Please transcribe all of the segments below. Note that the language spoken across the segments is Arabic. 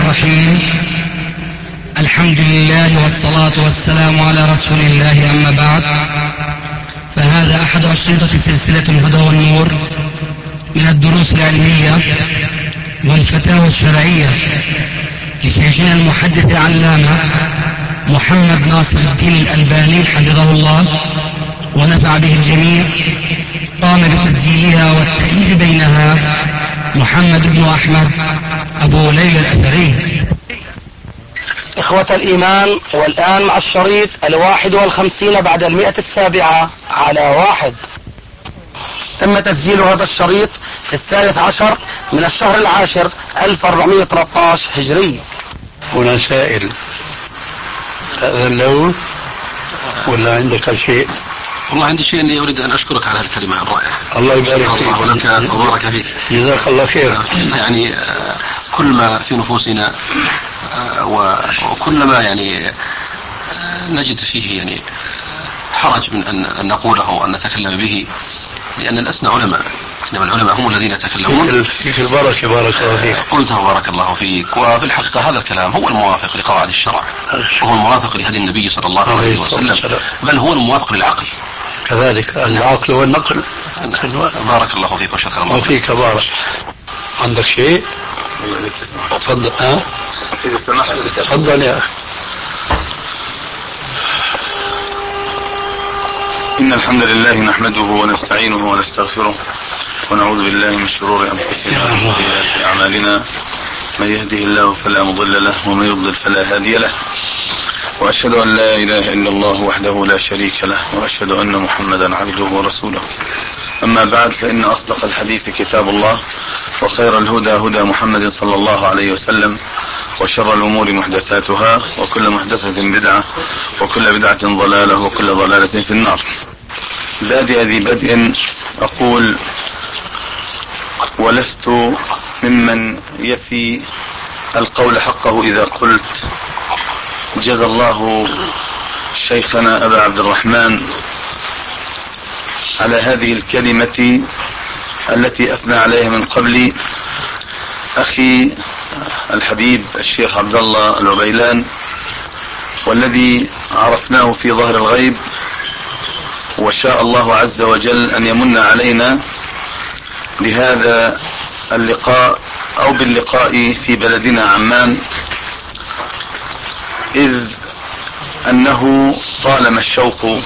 الرحيم. الحمد لله والصلاة والسلام على رسول الله، أما بعد، فهذا أحد أشرطة سلسلة الهدى والنور من الدروس العلمية والفتاوى الشرعية لشيخنا المحدث العلامة محمد ناصر الدين الألباني حفظه الله ونفع به الجميع. قام بتسجيلها والتأليف بينها محمد بن أحمد أبو ليلى الأثري. إخوة الإيمان، والآن مع الشريط 51 بعد 107 على 1. تم تسجيل هذا الشريط في 13 من الشهر العاشر 1413 هجري. هنا سائل، هذا اللون ولا عندك شيء؟ والله عندي شيء اني اريد ان اشكرك على الكلمه الرائعه. الله يبارك فيك. الله لك وبارك فيك. جزاك الله خير. يعني كل ما في نفوسنا وكل ما يعني نجد فيه يعني حرج من ان نقوله وان نتكلم به، لان لسنا علماء، انما العلماء هم الذين يتكلمون. فيك البركه، بارك الله فيك. قلته بارك الله فيك. وفي الحقيقه هذا الكلام هو الموافق لقواعد الشرع، وهو الموافق لهدي النبي صلى الله عليه وسلم، بل هو الموافق للعقل كذلك، العقل والنقل. بارك الله فيك وشكر الله فيك. بارك. عندك شيء؟ تفضل. إذا سمحت. تفضل يا أخي. إن الحمد لله نحمده ونستعينه ونستغفره ونعوذ بالله من شرور أنفسنا وسيئات أعمالنا. من يهده الله فلا مضل له ومن يضلل فلا هادي له، وأشهد أن لا إله إلا الله وحده لا شريك له، وأشهد أن محمدا عبده ورسوله. أما بعد، فإن أصدق الحديث كتاب الله، وخير الهدى هدى محمد صلى الله عليه وسلم، وشر الأمور محدثاتها، وكل محدثة بدعة، وكل بدعة ضلالة، وكل ضلالة في النار. بادئ ذي بدء أقول: ولست ممن يفي القول حقه إذا قلت جزى الله شيخنا أبا عبد الرحمن على هذه الكلمة التي أثنى عليها من قبل أخي الحبيب الشيخ عبد الله العبيلان، والذي عرفناه في ظهر الغيب، وشاء الله عز وجل أن يمن علينا بهذا اللقاء أو باللقاء في بلدنا عمان، إذ أنه طالما الشوق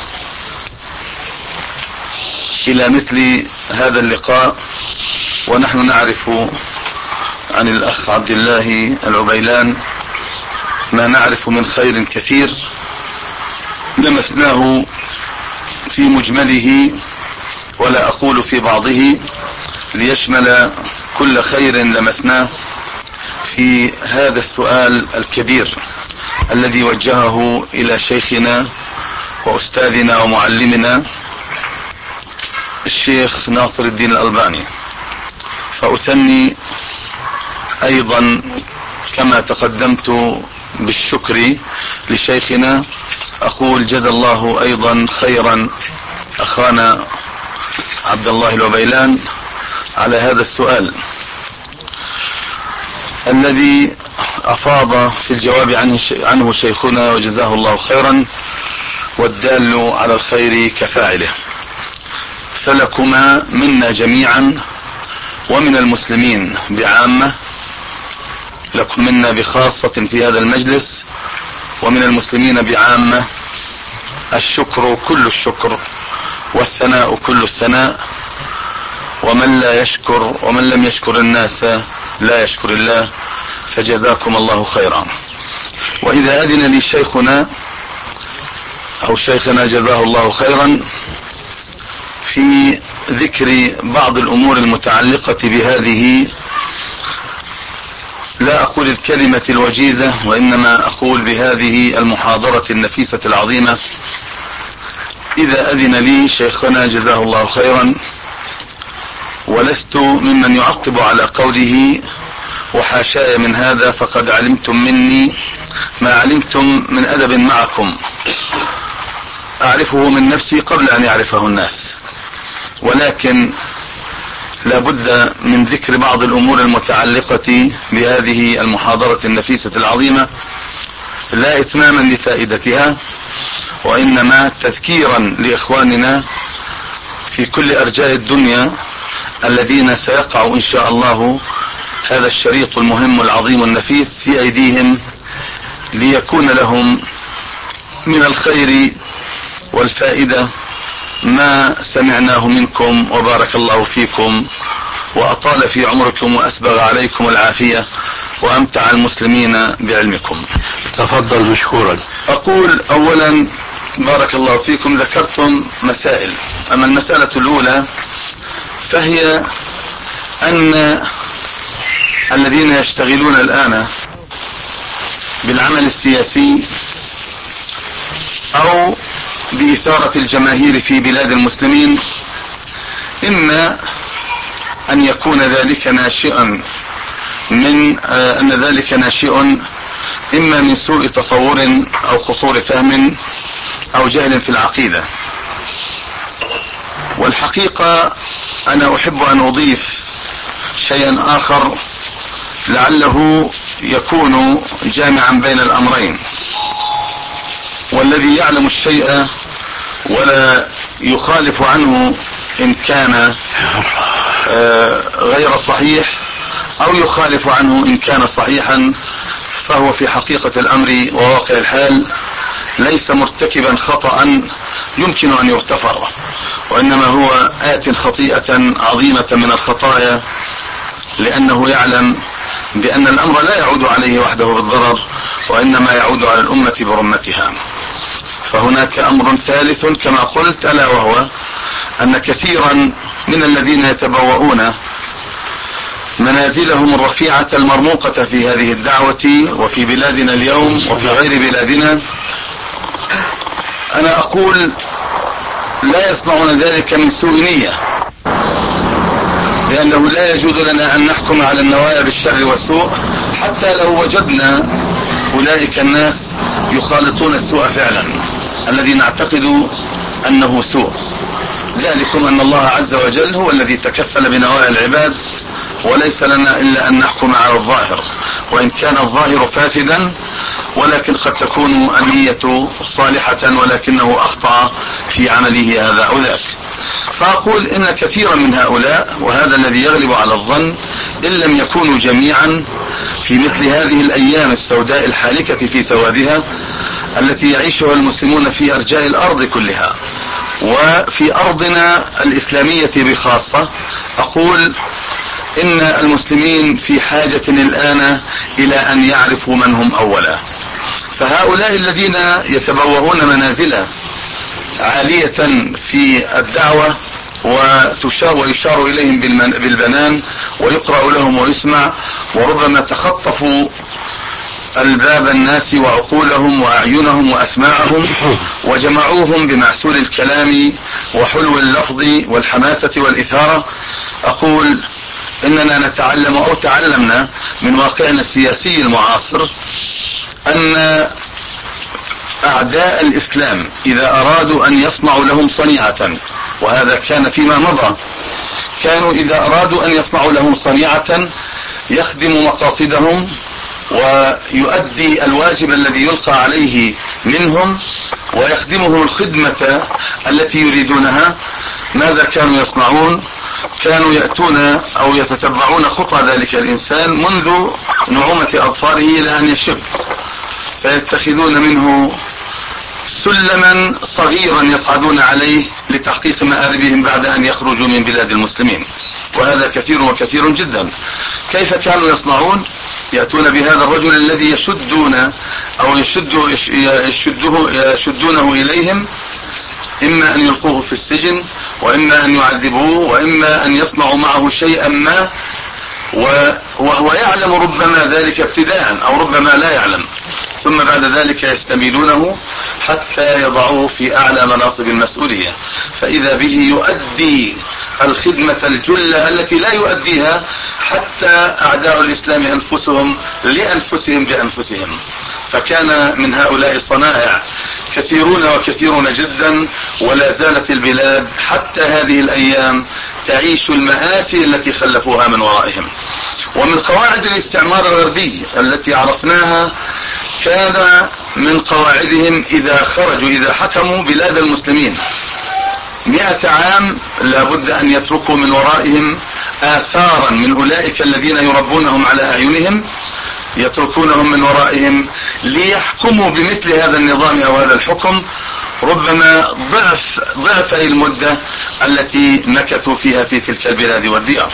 إلى مثل هذا اللقاء، ونحن نعرف عن الأخ عبد الله العبيلان ما نعرف من خير كثير لمسناه في مجمله، ولا أقول في بعضه، ليشمل كل خير لمسناه في هذا السؤال الكبير الذي وجهه إلى شيخنا وأستاذنا ومعلمنا الشيخ ناصر الدين الألباني. فأثني أيضا كما تقدمت بالشكر لشيخنا، أقول جزا الله أيضا خيرا أخانا عبد الله العبيلان على هذا السؤال الذي أفاض في الجواب عنه شيخنا، وجزاه الله خيرا، والدال على الخير كفاعله. فلكما منا جميعا ومن المسلمين بعامة، لكم منا بخاصة في هذا المجلس، ومن المسلمين بعامة، الشكر كل الشكر، والثناء كل الثناء، ومن لا يشكر ومن لم يشكر الناس لا يشكر الله، فجزاكم الله خيرا. وإذا أذن لي شيخنا أو شيخنا جزاه الله خيرا في ذكر بعض الأمور المتعلقة بهذه، لا أقول الكلمة الوجيزة، وإنما أقول بهذه المحاضرة النفيسة العظيمة، إذا أذن لي شيخنا جزاه الله خيرا، ولست ممن يعقب على قوله وحاشاي من هذا، فقد علمتم مني ما علمتم من أدب معكم، أعرفه من نفسي قبل أن يعرفه الناس، ولكن لابد من ذكر بعض الأمور المتعلقة بهذه المحاضرة النفيسة العظيمة، لا إتماما لفائدتها وإنما تذكيرا لإخواننا في كل أرجاء الدنيا الذين سيقع إن شاء الله هذا الشريط المهم العظيم النفيس في أيديهم، ليكون لهم من الخير والفائدة ما سمعناه منكم، وبارك الله فيكم وأطال في عمركم وأسبغ عليكم العافية وأمتع المسلمين بعلمكم. تفضل مشكورا. أقول أولا بارك الله فيكم، ذكرتم مسائل، أما المسألة الأولى فهي أن الذين يشتغلون الآن بالعمل السياسي أو بإثارة الجماهير في بلاد المسلمين، إما أن يكون ذلك ناشئا من أن ذلك ناشئ إما من سوء تصور أو قصور فهم أو جهل في العقيدة. والحقيقة أنا أحب أن أضيف شيئا آخر لعله يكون جامعا بين الأمرين، والذي يعلم الشيء ولا يخالف عنه إن كان غير صحيح أو يخالف عنه إن كان صحيحا، فهو في حقيقة الأمر وواقع الحال ليس مرتكبا خطأ يمكن أن يغتفر، وإنما هو آت خطيئة عظيمة من الخطايا، لأنه يعلم بأن الأمر لا يعود عليه وحده بالضرر، وإنما يعود على الأمة برمتها. فهناك أمر ثالث كما قلت، ألا وهو أن كثيرا من الذين يتبوؤون منازلهم الرفيعة المرموقة في هذه الدعوة وفي بلادنا اليوم وفي غير بلادنا، أنا أقول لا يصنعون ذلك من سوء نية، لأنه لا يجوز لنا أن نحكم على النوايا بالشر والسوء حتى لو وجدنا أولئك الناس يخالطون السوء فعلا الذي نعتقد أنه سوء. ذلكم أن الله عز وجل هو الذي تكفل بنوايا العباد، وليس لنا إلا أن نحكم على الظاهر، وإن كان الظاهر فاسدا ولكن قد تكون النية صالحة ولكنه أخطأ في عمله هذا أو ذاك. فأقول إن كثيرا من هؤلاء، وهذا الذي يغلب على الظن إن لم يكونوا جميعا، في مثل هذه الأيام السوداء الحالكة في سوادها التي يعيشها المسلمون في أرجاء الأرض كلها وفي أرضنا الإسلامية بخاصة، أقول إن المسلمين في حاجة الآن إلى أن يعرفوا من هم أولا. فهؤلاء الذين يتبوؤون منازل عالية في الدعوة ويشار إليهم بالبنان ويقرأ لهم ويسمع، وربما تخطفوا الباب الناس وعقولهم وأعينهم وأسماعهم وجمعوهم بمعسول الكلام وحلو اللفظ والحماسة والإثارة، أقول إننا نتعلم أو تعلمنا من واقعنا السياسي المعاصر أن أعداء الإسلام إذا أرادوا أن يصنعوا لهم صنيعة، وهذا كان فيما مضى، كانوا إذا أرادوا أن يصنعوا لهم صنيعة يخدم مقاصدهم ويؤدي الواجب الذي يلقى عليه منهم ويخدمهم الخدمة التي يريدونها. ماذا كانوا يصنعون؟ كانوا يأتون أو يتتبعون خطى ذلك الإنسان منذ نعومة أظفاره إلى أن يشب، فيتخذون منه سلما صغيرا يصعدون عليه لتحقيق مآربهم بعد أن يخرجوا من بلاد المسلمين، وهذا كثير وكثير جدا. كيف كانوا يصنعون؟ يأتون بهذا الرجل الذي يشدون أو يشدونه إليهم، إما أن يلقوه في السجن، وإما أن يعذبوه، وإما أن يصنعوا معه شيئا ما، وهو يعلم ربما ذلك ابتداء أو ربما لا يعلم، ثم بعد ذلك يستميلونه حتى يضعوه في أعلى مناصب المسؤولية، فإذا به يؤدي الخدمة الجلة التي لا يؤديها حتى أعداء الإسلام أنفسهم لأنفسهم بأنفسهم. فكان من هؤلاء الصنائع كثيرون وكثيرون جدا، ولا زالت البلاد حتى هذه الأيام تعيش المآسي التي خلفوها من ورائهم. ومن قواعد الاستعمار الغربي التي عرفناها كان من قواعدهم إذا حكموا بلاد المسلمين 100 عام لابد أن يتركوا من ورائهم آثارا من أولئك الذين يربونهم على أعينهم، يتركونهم من ورائهم ليحكموا بمثل هذا النظام أو هذا الحكم ربما ضعف المدة التي مكثوا فيها في تلك البلاد والديار.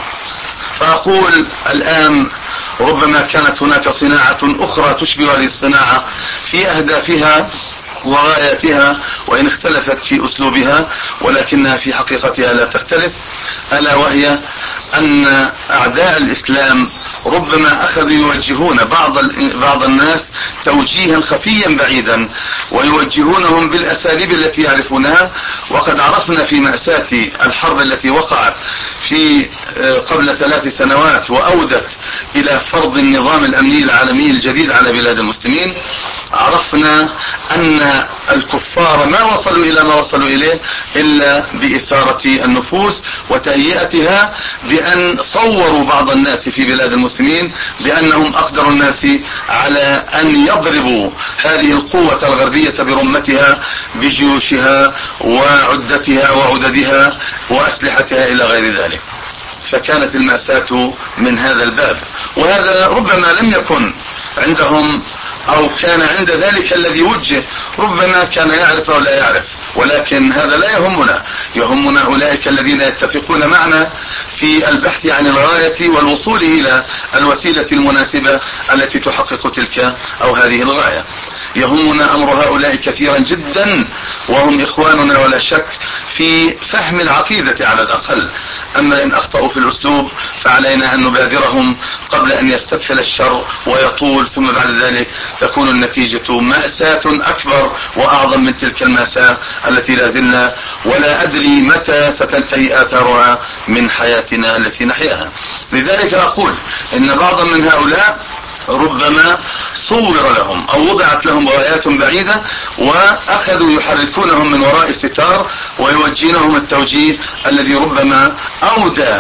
فأقول الآن ربما كانت هناك صناعة أخرى تشبه هذه الصناعة في أهدافها وغاياتها وإن اختلفت في أسلوبها، ولكنها في حقيقتها لا تختلف، ألا وهي أن أعداء الإسلام ربما أخذوا يوجهون بعض الناس توجيها خفيا بعيدا ويوجهونهم بالأساليب التي يعرفونها. وقد عرفنا في مأساة الحرب التي وقعت في قبل 3 سنوات وأودت إلى فرض النظام الأمني العالمي الجديد على بلاد المسلمين، عرفنا أن الكفار ما وصلوا إلى ما وصلوا إليه إلا بإثارة النفوس وتهيئتها، بأن صوروا بعض الناس في بلاد المسلمين بأنهم أقدر الناس على أن يضربوا هذه القوة الغربية برمتها بجيوشها وعدتها وعددها وأسلحتها إلى غير ذلك. فكانت المأساة من هذا الباب، وهذا ربما لم يكن عندهم أو كان عند ذلك الذي وجه ربما كان يعرف أو لا يعرف، ولكن هذا لا يهمنا. يهمنا أولئك الذين يتفقون معنا في البحث عن الغاية والوصول إلى الوسيلة المناسبة التي تحقق تلك أو هذه الغاية. يهمنا أمر هؤلاء كثيرا جدا، وهم إخواننا ولا شك في فهم العقيدة على الأقل. أما إن أخطأوا في الأسلوب فعلينا أن نبادرهم قبل أن يستفحل الشر ويطول، ثم بعد ذلك تكون النتيجة مأساة أكبر وأعظم من تلك المأساة التي لا زلنا ولا أدري متى ستنتهي آثارها من حياتنا التي نحياها. لذلك أقول إن بعضا من هؤلاء ربما صور لهم أو وضعت لهم غايات بعيدة وأخذوا يحركونهم من وراء الستار ويوجهونهم التوجيه الذي ربما أودى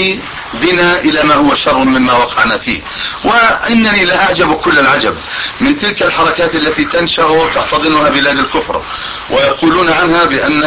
بنا إلى ما هو شر مما وقعنا فيه. وإنني لا أعجب كل العجب من تلك الحركات التي تنشأ وتحتضنها بلاد الكفر، ويقولون عنها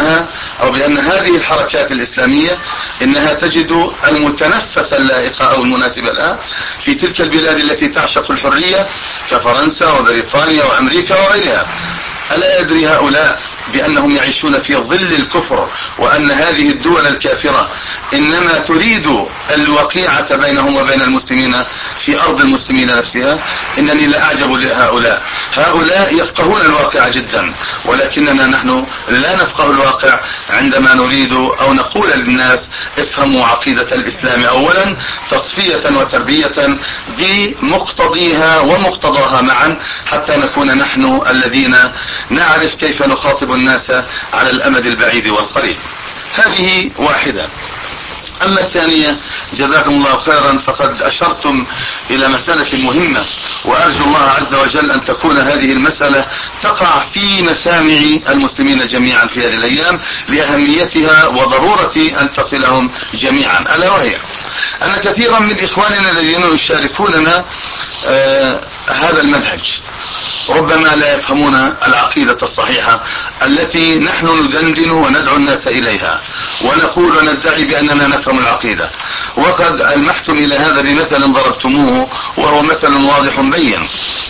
بأن هذه الحركات الإسلامية إنها تجد المتنفس اللائق أو المناسب لها في تلك البلاد التي تعشق الحرية كفرنسا وبريطانيا وأمريكا وغيرها. ألا يدري هؤلاء بأنهم يعيشون في ظل الكفر، وأن هذه الدول الكافرة إنما تريد الوقيعة بينهم وبين المسلمين في أرض المسلمين نفسها؟ إنني لا أعجب لهؤلاء. هؤلاء يفقهون الواقع جدا، ولكننا نحن لا نفقه الواقع عندما نريد أو نقول للناس افهموا عقيدة الإسلام أولا تصفية وتربية بمقتضيها ومقتضاها معا، حتى نكون نحن الذين نعرف كيف نخاطب الناس على الأمد البعيد والقريب. هذه واحدة. أما الثانية جزاكم الله خيرا، فقد أشرتم إلى مسألة مهمة، وأرجو الله عز وجل أن تكون هذه المسألة تقع في مسامع المسلمين جميعا في هذه الأيام لأهميتها وضرورة أن تصلهم جميعا، ألا وهي أن كثيرا من إخواننا الذين يشاركوننا هذا المنهج ربما لا يفهمون العقيدة الصحيحة التي نحن ندندن وندعو الناس إليها ونقول وندعي بأننا نفهم العقيدة. وقد ألمحتم إلى هذا بمثل ضربتموه وهو مثل واضح بين.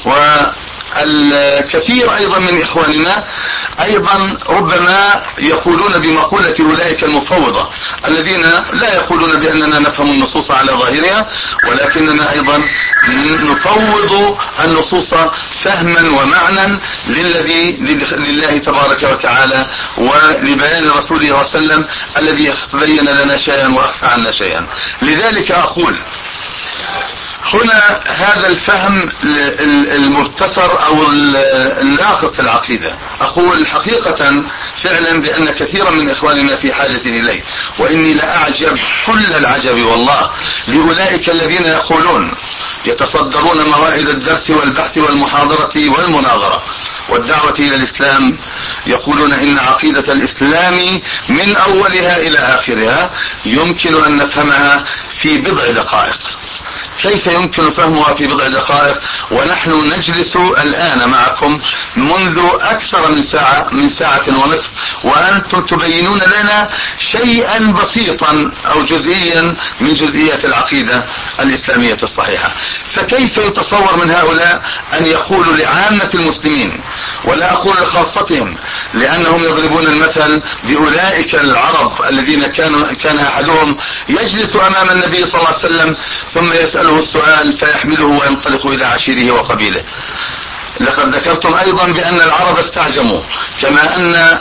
والكثير أيضا من إخواننا أيضا ربما يقولون بمقولة أولئك المفوضة الذين لا يقولون بأننا نفهم النصوص على ظاهرها، ولكننا أيضا نفوض النصوص فهما ومعنى لله تبارك وتعالى ولبيان رسوله صلى الله عليه وسلم الذي بين لنا شيئا وأخفى عنا شيئا. لذلك أقول هنا هذا الفهم المبتصر أو الناقص العقيدة، أقول حقيقة فعلا بأن كثيرا من إخواننا في حاجة إليه، وإني لأعجب كل العجب والله لأولئك الذين يقولون يتصدرون موائد الدرس والبحث والمحاضرة والمناظرة والدعوة إلى الإسلام يقولون إن عقيدة الإسلام من أولها إلى آخرها يمكن أن نفهمها في بضع دقائق. كيف يمكن فهمها في بضع دقائق ونحن نجلس الآن معكم منذ أكثر من ساعة ونصف، وأنتم تبينون لنا شيئا بسيطا أو جزئيا من جزئيات العقيدة الإسلامية الصحيحة؟ فكيف يتصور من هؤلاء أن يقولوا لعامة المسلمين، ولا أقول لخاصتهم لأنهم يضربون المثل بأولئك العرب الذين كان أحدهم يجلس أمام النبي صلى الله عليه وسلم ثم يسأله السؤال فيحمله وينطلق إلى عشيره وقبيله. لقد ذكرتم أيضا بأن العرب استعجموا كما أن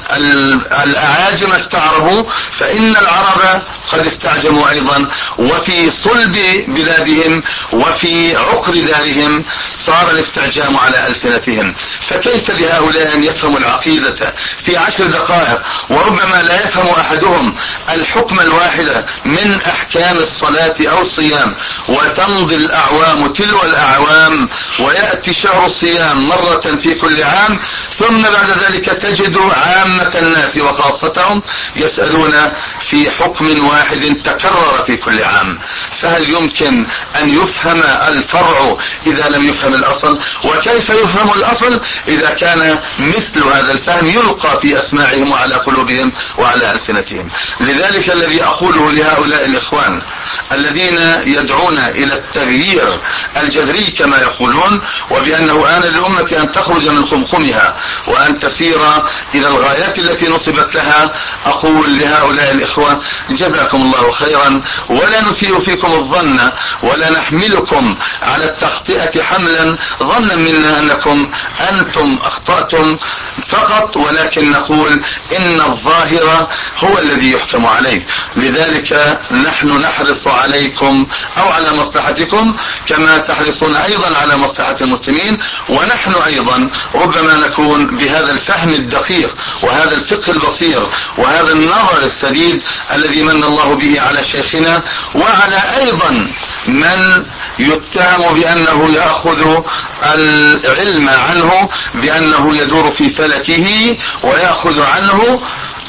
الأعاجم استعربوا، فإن العرب قد استعجموا أيضا، وفي صلب بلادهم وفي عقر دارهم صار الاستعجام على ألسنتهم. فكيف لهؤلاء أن يفهموا العقيدة في 10 دقائق، وربما لا يفهم أحدهم الحكم الواحد من أحكام الصلاة أو الصيام، وتمضي الأعوام تلو الأعوام ويأتي شهر الصيام مرة في كل عام، ثم بعد ذلك تجد عامة الناس وخاصتهم يسألون في حكم واحد تكرر في كل عام. فهل يمكن أن يفهم الفرع إذا لم يفهم الأصل؟ وكيف يفهم الأصل إذا كان مثل هذا الفهم يلقى في أسماعهم وعلى قلوبهم وعلى ألسنتهم؟ لذلك الذي أقوله لهؤلاء الإخوان الذين يدعون إلى التغيير الجذري كما يقولون، وبأنه آن للأمة أن تخرج من خمخمها وأن تسير إلى الغايات التي نصبت لها، أقول لهؤلاء الإخوة جزاكم الله خيرا، ولا نسيء فيكم الظن ولا نحملكم على التخطئة حملا ظنا منا أنكم أنتم أخطأتم فقط، ولكن نقول إن الظاهر هو الذي يحكم عليه. لذلك نحن نحرص عليكم أو على مصلحتكم كما تحرصون أيضا على مصلحة المسلمين، ونحن أيضا ربما نكون بهذا الفهم الدقيق وهذا الفقه البصير وهذا النظر السديد الذي من الله به على شيخنا وعلى أيضا من يتهم بأنه يأخذ العلم عنه، بأنه يدور في فلكه ويأخذ عنه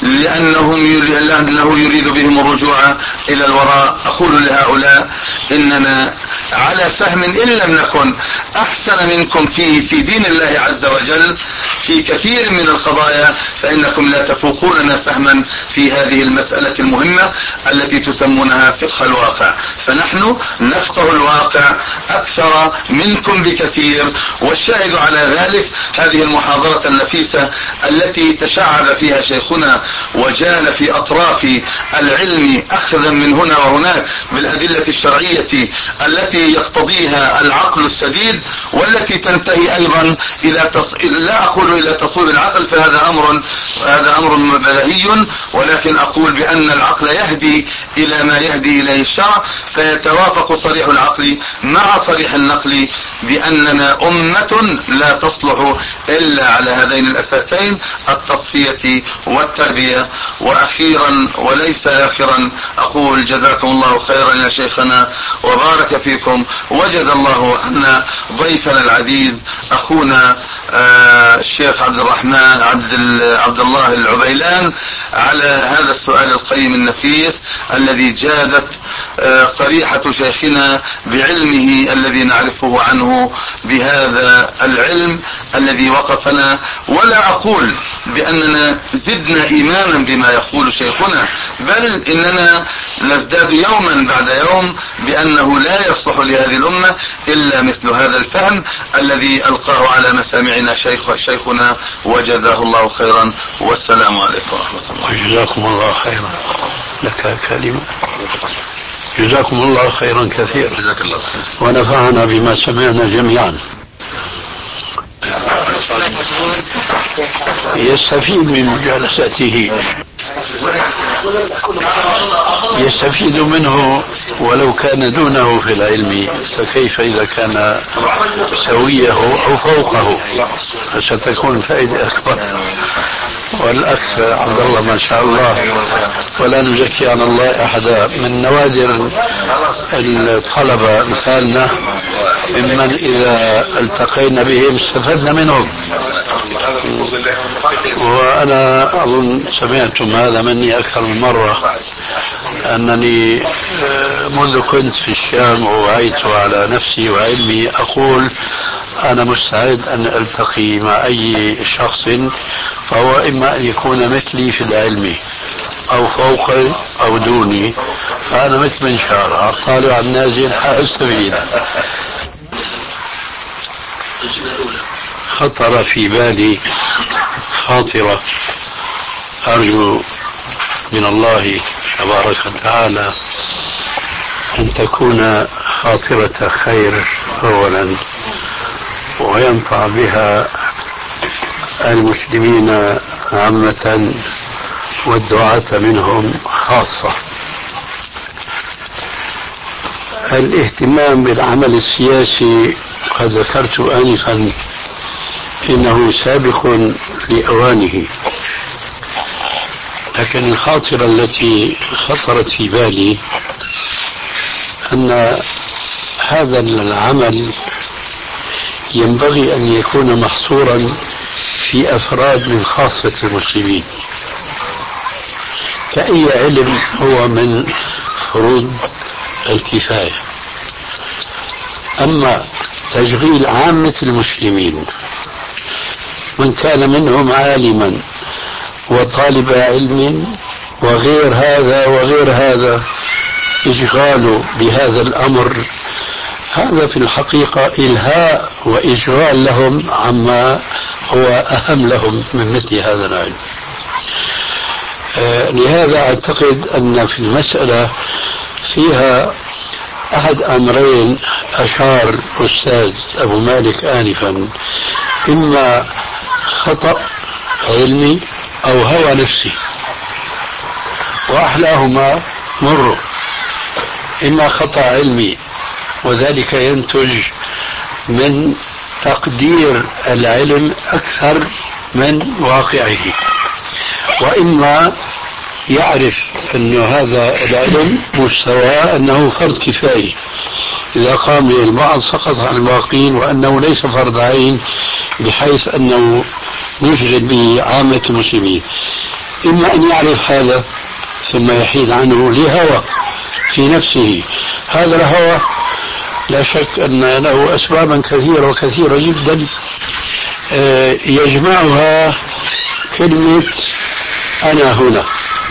لأنه يريد بهم الرجوع إلى الوراء. أقول لهؤلاء إننا على فهم إن لم نكن أحسن منكم في دين الله عز وجل في كثير من القضايا، فإنكم لا تفوقوننا فهما في هذه المسألة المهمة التي تسمونها فقه الواقع. فنحن نفقه الواقع أكثر منكم بكثير، والشاهد على ذلك هذه المحاضرة النفيسة التي تشعب فيها شيخنا وجال في أطراف العلم أخذا من هنا وهناك بالأدلة الشرعية التي يقتضيها العقل السديد، والتي تنتهي أيضا لا أقول إلى تصويب العقل، فهذا أمر بديهي، ولكن أقول بأن العقل يهدي إلى ما يهدي إليه الشرع، فيتوافق صريح العقل مع صريح النقل بأننا أمة لا تصلح إلا على هذين الأساسين، التصفية والتربية. وأخيرا وليس آخرا أقول جزاكم الله خيرا يا شيخنا وبارك فيكم، وجزا الله عنا ضيفنا العزيز أخونا الشيخ عبد الرحمن عبد الله العبيلان على هذا السؤال القيم النفيس الذي جادت قريحة شيخنا بعلمه الذي نعرفه عنه بهذا العلم الذي وقفنا. ولا أقول بأننا زدنا إيمانا بما يقول شيخنا، بل إننا نزداد يوما بعد يوم بأنه لا يصلح لهذه الأمة إلا مثل هذا الفهم الذي ألقاه على مسامعنا شيخنا، وجزاه الله خيرا، والسلام عليكم ورحمة الله. جزاكم الله خيرا. لك كلمة. جزاكم الله خيرا كثيرا. جزاك الله خير. ونفعنا بما سمعنا جميعا. يستفيد من مجالسته، يستفيد منه ولو كان دونه في العلم، فكيف إذا كان سويه أو فوقه، فستكون فائدة أكبر. والأخ عبد الله ما شاء الله ولا نزكي على الله أحدا، من نوادر الطلبة مثالنا ممن إذا التقينا بهم استفدنا منهم، وأنا أظن سمعتم هذا مني أكثر من مرة، أنني منذ كنت في الشام ووعيت على نفسي وعلمي أقول أنا مستعد أن ألتقي مع أي شخص، فهو إما أن يكون مثلي في العلم أو فوقي أو دوني، فأنا مثل من شارع الطالع النازل حال السبيل. خطر في بالي خاطرة أرجو من الله تبارك وتعالى أن تكون خاطرة خير أولا، وينفع بها المسلمين عامة والدعاة منهم خاصة. الاهتمام بالعمل السياسي قد ذكرت آنفا إنه سابق لأوانه، لكن الخاطرة التي خطرت في بالي أن هذا العمل ينبغي أن يكون محصورا في أفراد من خاصة المسلمين، كأي علم هو من فروض الكفاية. أما تشغيل عامة المسلمين من كان منهم عالما وطالب علم وغير هذا وغير هذا، إشغاله بهذا الأمر هذا في الحقيقة إلهاء وإشغال لهم عما هو أهم لهم من مثل هذا العلم. لهذا أعتقد أن في المسألة فيها أحد أمرين أشار الأستاذ أبو مالك آنفا، إما خطأ علمي أو هوى نفسي، وأحلاهما مر. إما خطأ علمي وذلك ينتج من تقدير العلم أكثر من واقعه، وإما يعرف أن هذا العلم مستواه أنه فرض كفاية، إذا قام به البعض سقط عن الباقين، وأنه ليس فرض عين بحيث أنه نشغل به عامة المسلمين. إما أن يعرف هذا ثم يحيد عنه لهوى في نفسه. هذا الهوى لا شك أن له أسبابا كثيرة وكثيرة جدا، يجمعها كلمة أنا هنا،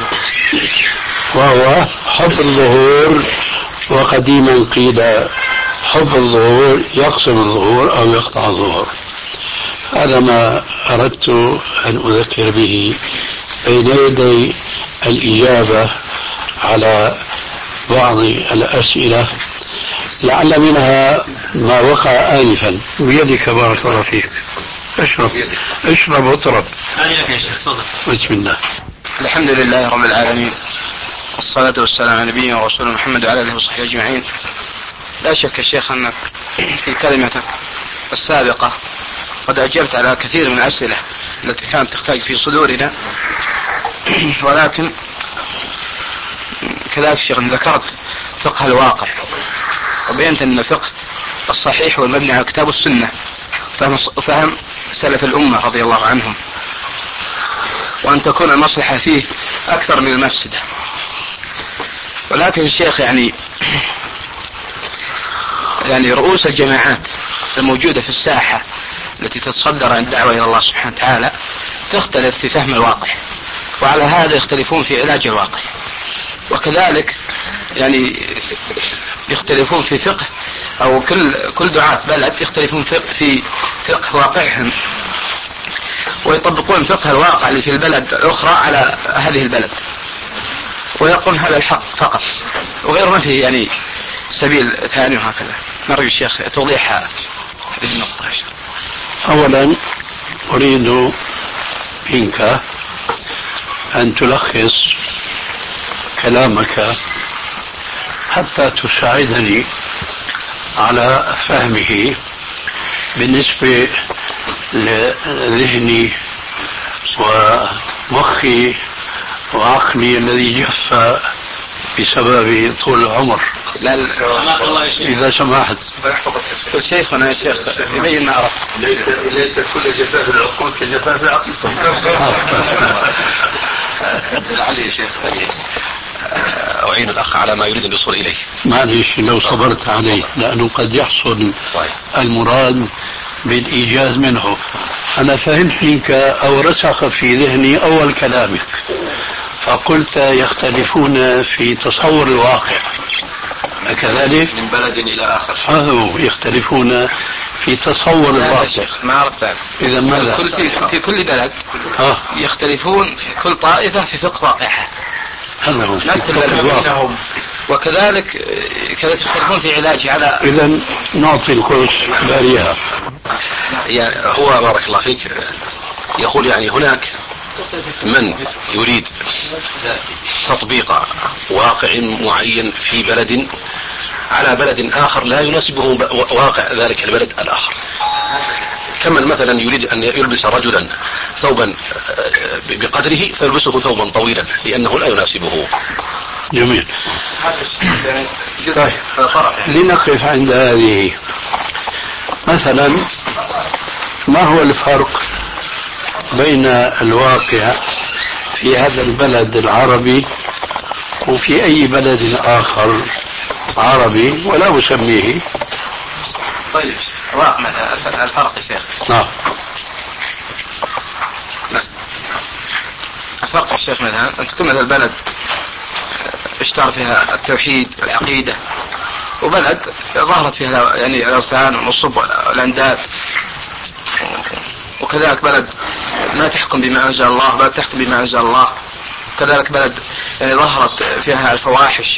وهو حب الظهور. وقديما قيل حب الظهور يقسم الظهور أو يقطع الظهور. هذا ما أردت أن أذكر به بين يدي الإجابة على بعض الأسئلة، لعل منها ما وقع آنفا. بيدك بارك الله فيك. اشرب واطرب. بسم الله. الحمد لله رب العالمين، والصلاة والسلام على نبينا ورسولنا محمد وعلى آله وصحبه أجمعين. لا شك يا شيخ أنك في كلمتك السابقة قد أجبت على كثير من الأسئلة التي كانت تحتاج في صدورنا، ولكن كذلك شيخ ذكرت فقه الواقع، وبينت أن الفقه الصحيح والمبني على كتاب السنة فهم سلف الأمة رضي الله عنهم، وأن تكون المصلحة فيه أكثر من المفسدة. ولكن الشيخ يعني رؤوس الجماعات الموجودة في الساحة التي تتصدر عن الدعوة إلى الله سبحانه وتعالى تختلف في فهم الواقع، وعلى هذا يختلفون في علاج الواقع، وكذلك يختلفون في فقه، أو كل دعاة بلد يختلفون في فقه واقعهم، ويطبقون فقه الواقع اللي في البلد الأخرى على هذه البلد، ويقولون هذا الحق فقط وغير ما فيه سبيل ثاني. وهكذا نرجو الشيخ توضيح هذه النقطة. أولا أريد منك أن تلخص كلامك حتى تساعدني على فهمه بالنسبة لذهني ومخي وعقلي الذي جف بسبب طول العمر. إذا سمحت. شيخنا يا شيخ يبين ما عرف. ليت كل جفاف العقول كجفاف العقل. لعلي يا شيخ أعين الأخ على ما يريد أن يوصل إليه. معلش لو صبرت عليه لأنه قد يحصل المراد بالإيجاز منه. أنا فهمت منك أو رسخ في ذهني أول كلامك فقلت يختلفون في تصور الواقع، كذلك من بلد إلى آخر يختلفون في تصور الواقع. ما عرفت. إذا ماذا؟ في كل بلد يختلفون كل طائفة في فقه واقعها. هذا هو نفس البلد وكذلك يختلفون في علاجه على. إذا نعطي الكورس باريها. يعني هو بارك الله فيك يقول يعني هناك من يريد تطبيق واقع معين في بلد على بلد آخر لا يناسبه واقع ذلك البلد الآخر، كمن مثلا يريد أن يلبس رجلا ثوبا بقدره فيلبسه ثوبا طويلا لأنه لا يناسبه. جميل. طيب لنقف عند هذه. مثلا ما هو الفرق بين الواقع في هذا البلد العربي وفي أي بلد آخر عربي ولا أسميه؟ طيب الفرق يا شيخ. الفرق يا شيخ مثلا أن تكون مثل البلد اشتهر فيها التوحيد والعقيدة، وبلد ظهرت فيها يعني الأوثان والنصب والأنداد، وكذلك بلد ما تحكم بما أنزل الله بل تحكم بما أنزل الله، وكذلك بلد يعني ظهرت فيها الفواحش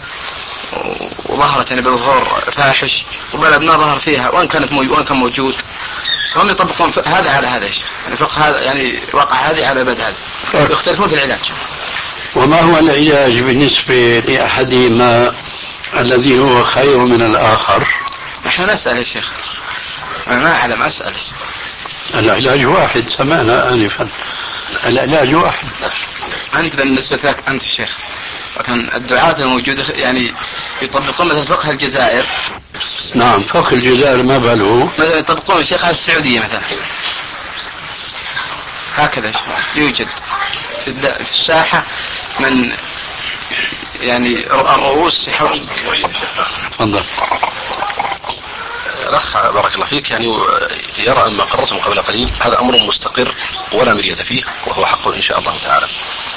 وظهرت يعني بالظهور فاحش، وبلد ما ظهر فيها وان كان موجود. هم يطبقون هذا على هذا يعني فقه هذا يعني وقع هذه على بلد هذا، يختلفون في العلاج. وما هو العلاج بالنسبة لأحدهما الذي هو خير من الآخر؟ نحن نسأل يا شيخ، أنا ما أعلم أسأل. العلاج واحد، سمعنا آنفا العلاج واحد. أنت بالنسبة لك أنت الشيخ، وكان الدعاة الموجودة يعني يطبقون مثل فقه الجزائر. نعم فقه الجزائر ما باله مثلا يطبقون الشيخ على السعودية مثلا هكذا. يوجد في الساحة من يعني الرؤوس يحاول. تفضل. الأخ بارك الله فيك يعني يرى أن ما قررتم قبل قليل هذا أمر مستقر ولا مرية فيه وهو حق إن شاء الله تعالى.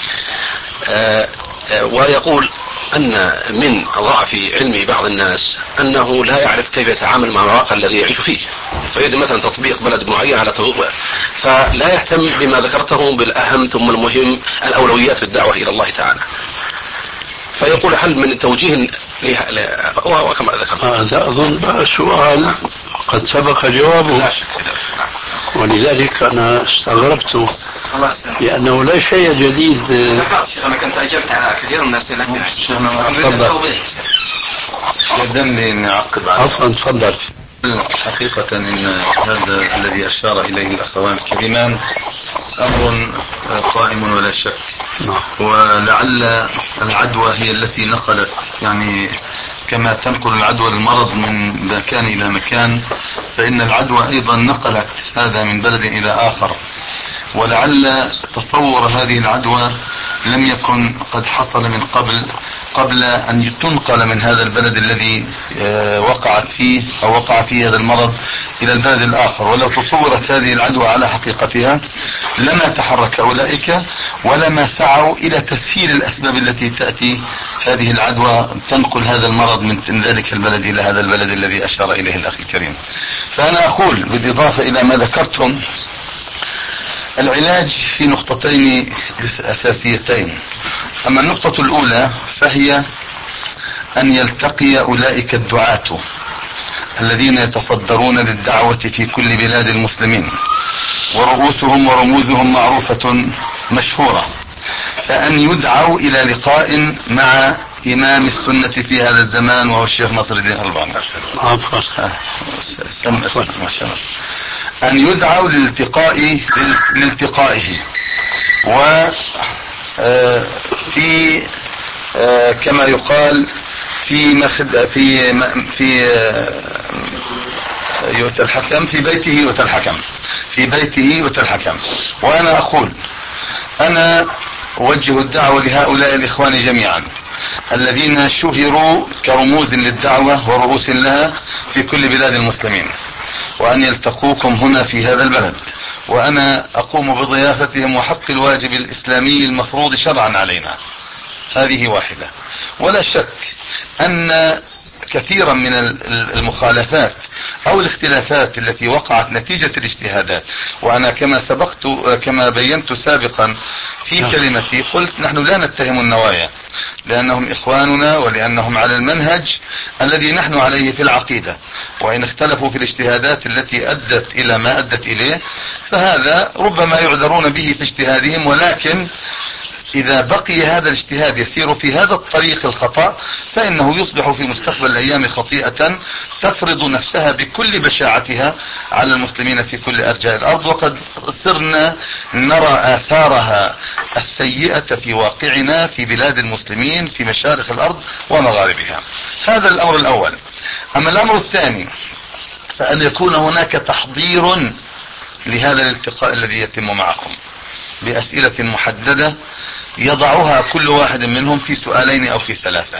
ويقول أن من ضعف علم بعض الناس أنه لا يعرف كيف يتعامل مع الواقع الذي يعيش فيه، فيريد مثلا تطبيق بلد معين على تطبيق فلا يهتم بما ذكرته بالأهم ثم المهم الأولويات في الدعوة إلى الله تعالى. فيقول هل من توجيه وكما ذكرت هذا أظن سؤال قد سبق جوابه، لا شك ولذلك أنا استغربت لأنه لا شيء جديد. أنا كنت أجبت على كثير من الأسئلة. تفضل. يدن لي أن أعقب على عفوا تفضل. حقيقة إن هذا الذي أشار إليه الأخوان الكريمان أمر قائم ولا شك، ولعل العدوى هي التي نقلت يعني كما تنقل العدوى المرض من مكان إلى مكان، فإن العدوى أيضا نقلت هذا من بلد إلى آخر، ولعل تصور هذه العدوى لم يكن قد حصل من قبل أن تنقل من هذا البلد الذي وقعت فيه أو وقع فيه هذا المرض إلى البلد الآخر. ولو تصورت هذه العدوى على حقيقتها لما تحرك أولئك ولما سعوا إلى تسهيل الأسباب التي تأتي هذه العدوى تنقل هذا المرض من ذلك البلد إلى هذا البلد الذي أشار إليه الأخ الكريم. فأنا أقول بالإضافة إلى ما ذكرتم العلاج في نقطتين أساسيتين. أما النقطة الأولى فهي أن يلتقي أولئك الدعاة الذين يتصدرون للدعوة في كل بلاد المسلمين ورؤوسهم ورموزهم معروفة مشهورة، فأن يدعوا إلى لقاء مع إمام السنة في هذا الزمان وهو الشيخ ناصر الدين الألباني. أن يدعوا لالتقائه وفي كما يقال في يؤتى الحكم في بيته يؤتى الحكم في بيته يؤتى الحكم. وانا اقول انا اوجه الدعوة لهؤلاء الاخوان جميعا الذين شهروا كرموز للدعوة ورؤوس لها في كل بلاد المسلمين، وان يلتقوكم هنا في هذا البلد، وانا اقوم بضيافتهم وحق الواجب الاسلامي المفروض شرعا علينا. هذه واحدة. ولا شك ان كثيرا من المخالفات او الاختلافات التي وقعت نتيجة الاجتهادات، وانا كما بينت سابقا في كلمتي، قلت نحن لا نتهم النوايا لانهم اخواننا ولانهم على المنهج الذي نحن عليه في العقيدة، وان اختلفوا في الاجتهادات التي ادت الى ما ادت اليه فهذا ربما يعذرون به في اجتهادهم، ولكن اذا بقي هذا الاجتهاد يسير في هذا الطريق الخطأ فانه يصبح في مستقبل الايام خطيئة تفرض نفسها بكل بشاعتها على المسلمين في كل ارجاء الارض، وقد صرنا نرى اثارها السيئة في واقعنا في بلاد المسلمين في مشارق الارض ومغاربها. هذا الامر الاول. اما الامر الثاني فان يكون هناك تحضير لهذا الالتقاء الذي يتم معكم باسئلة محددة يضعها كل واحد منهم في سؤالين او في ثلاثة،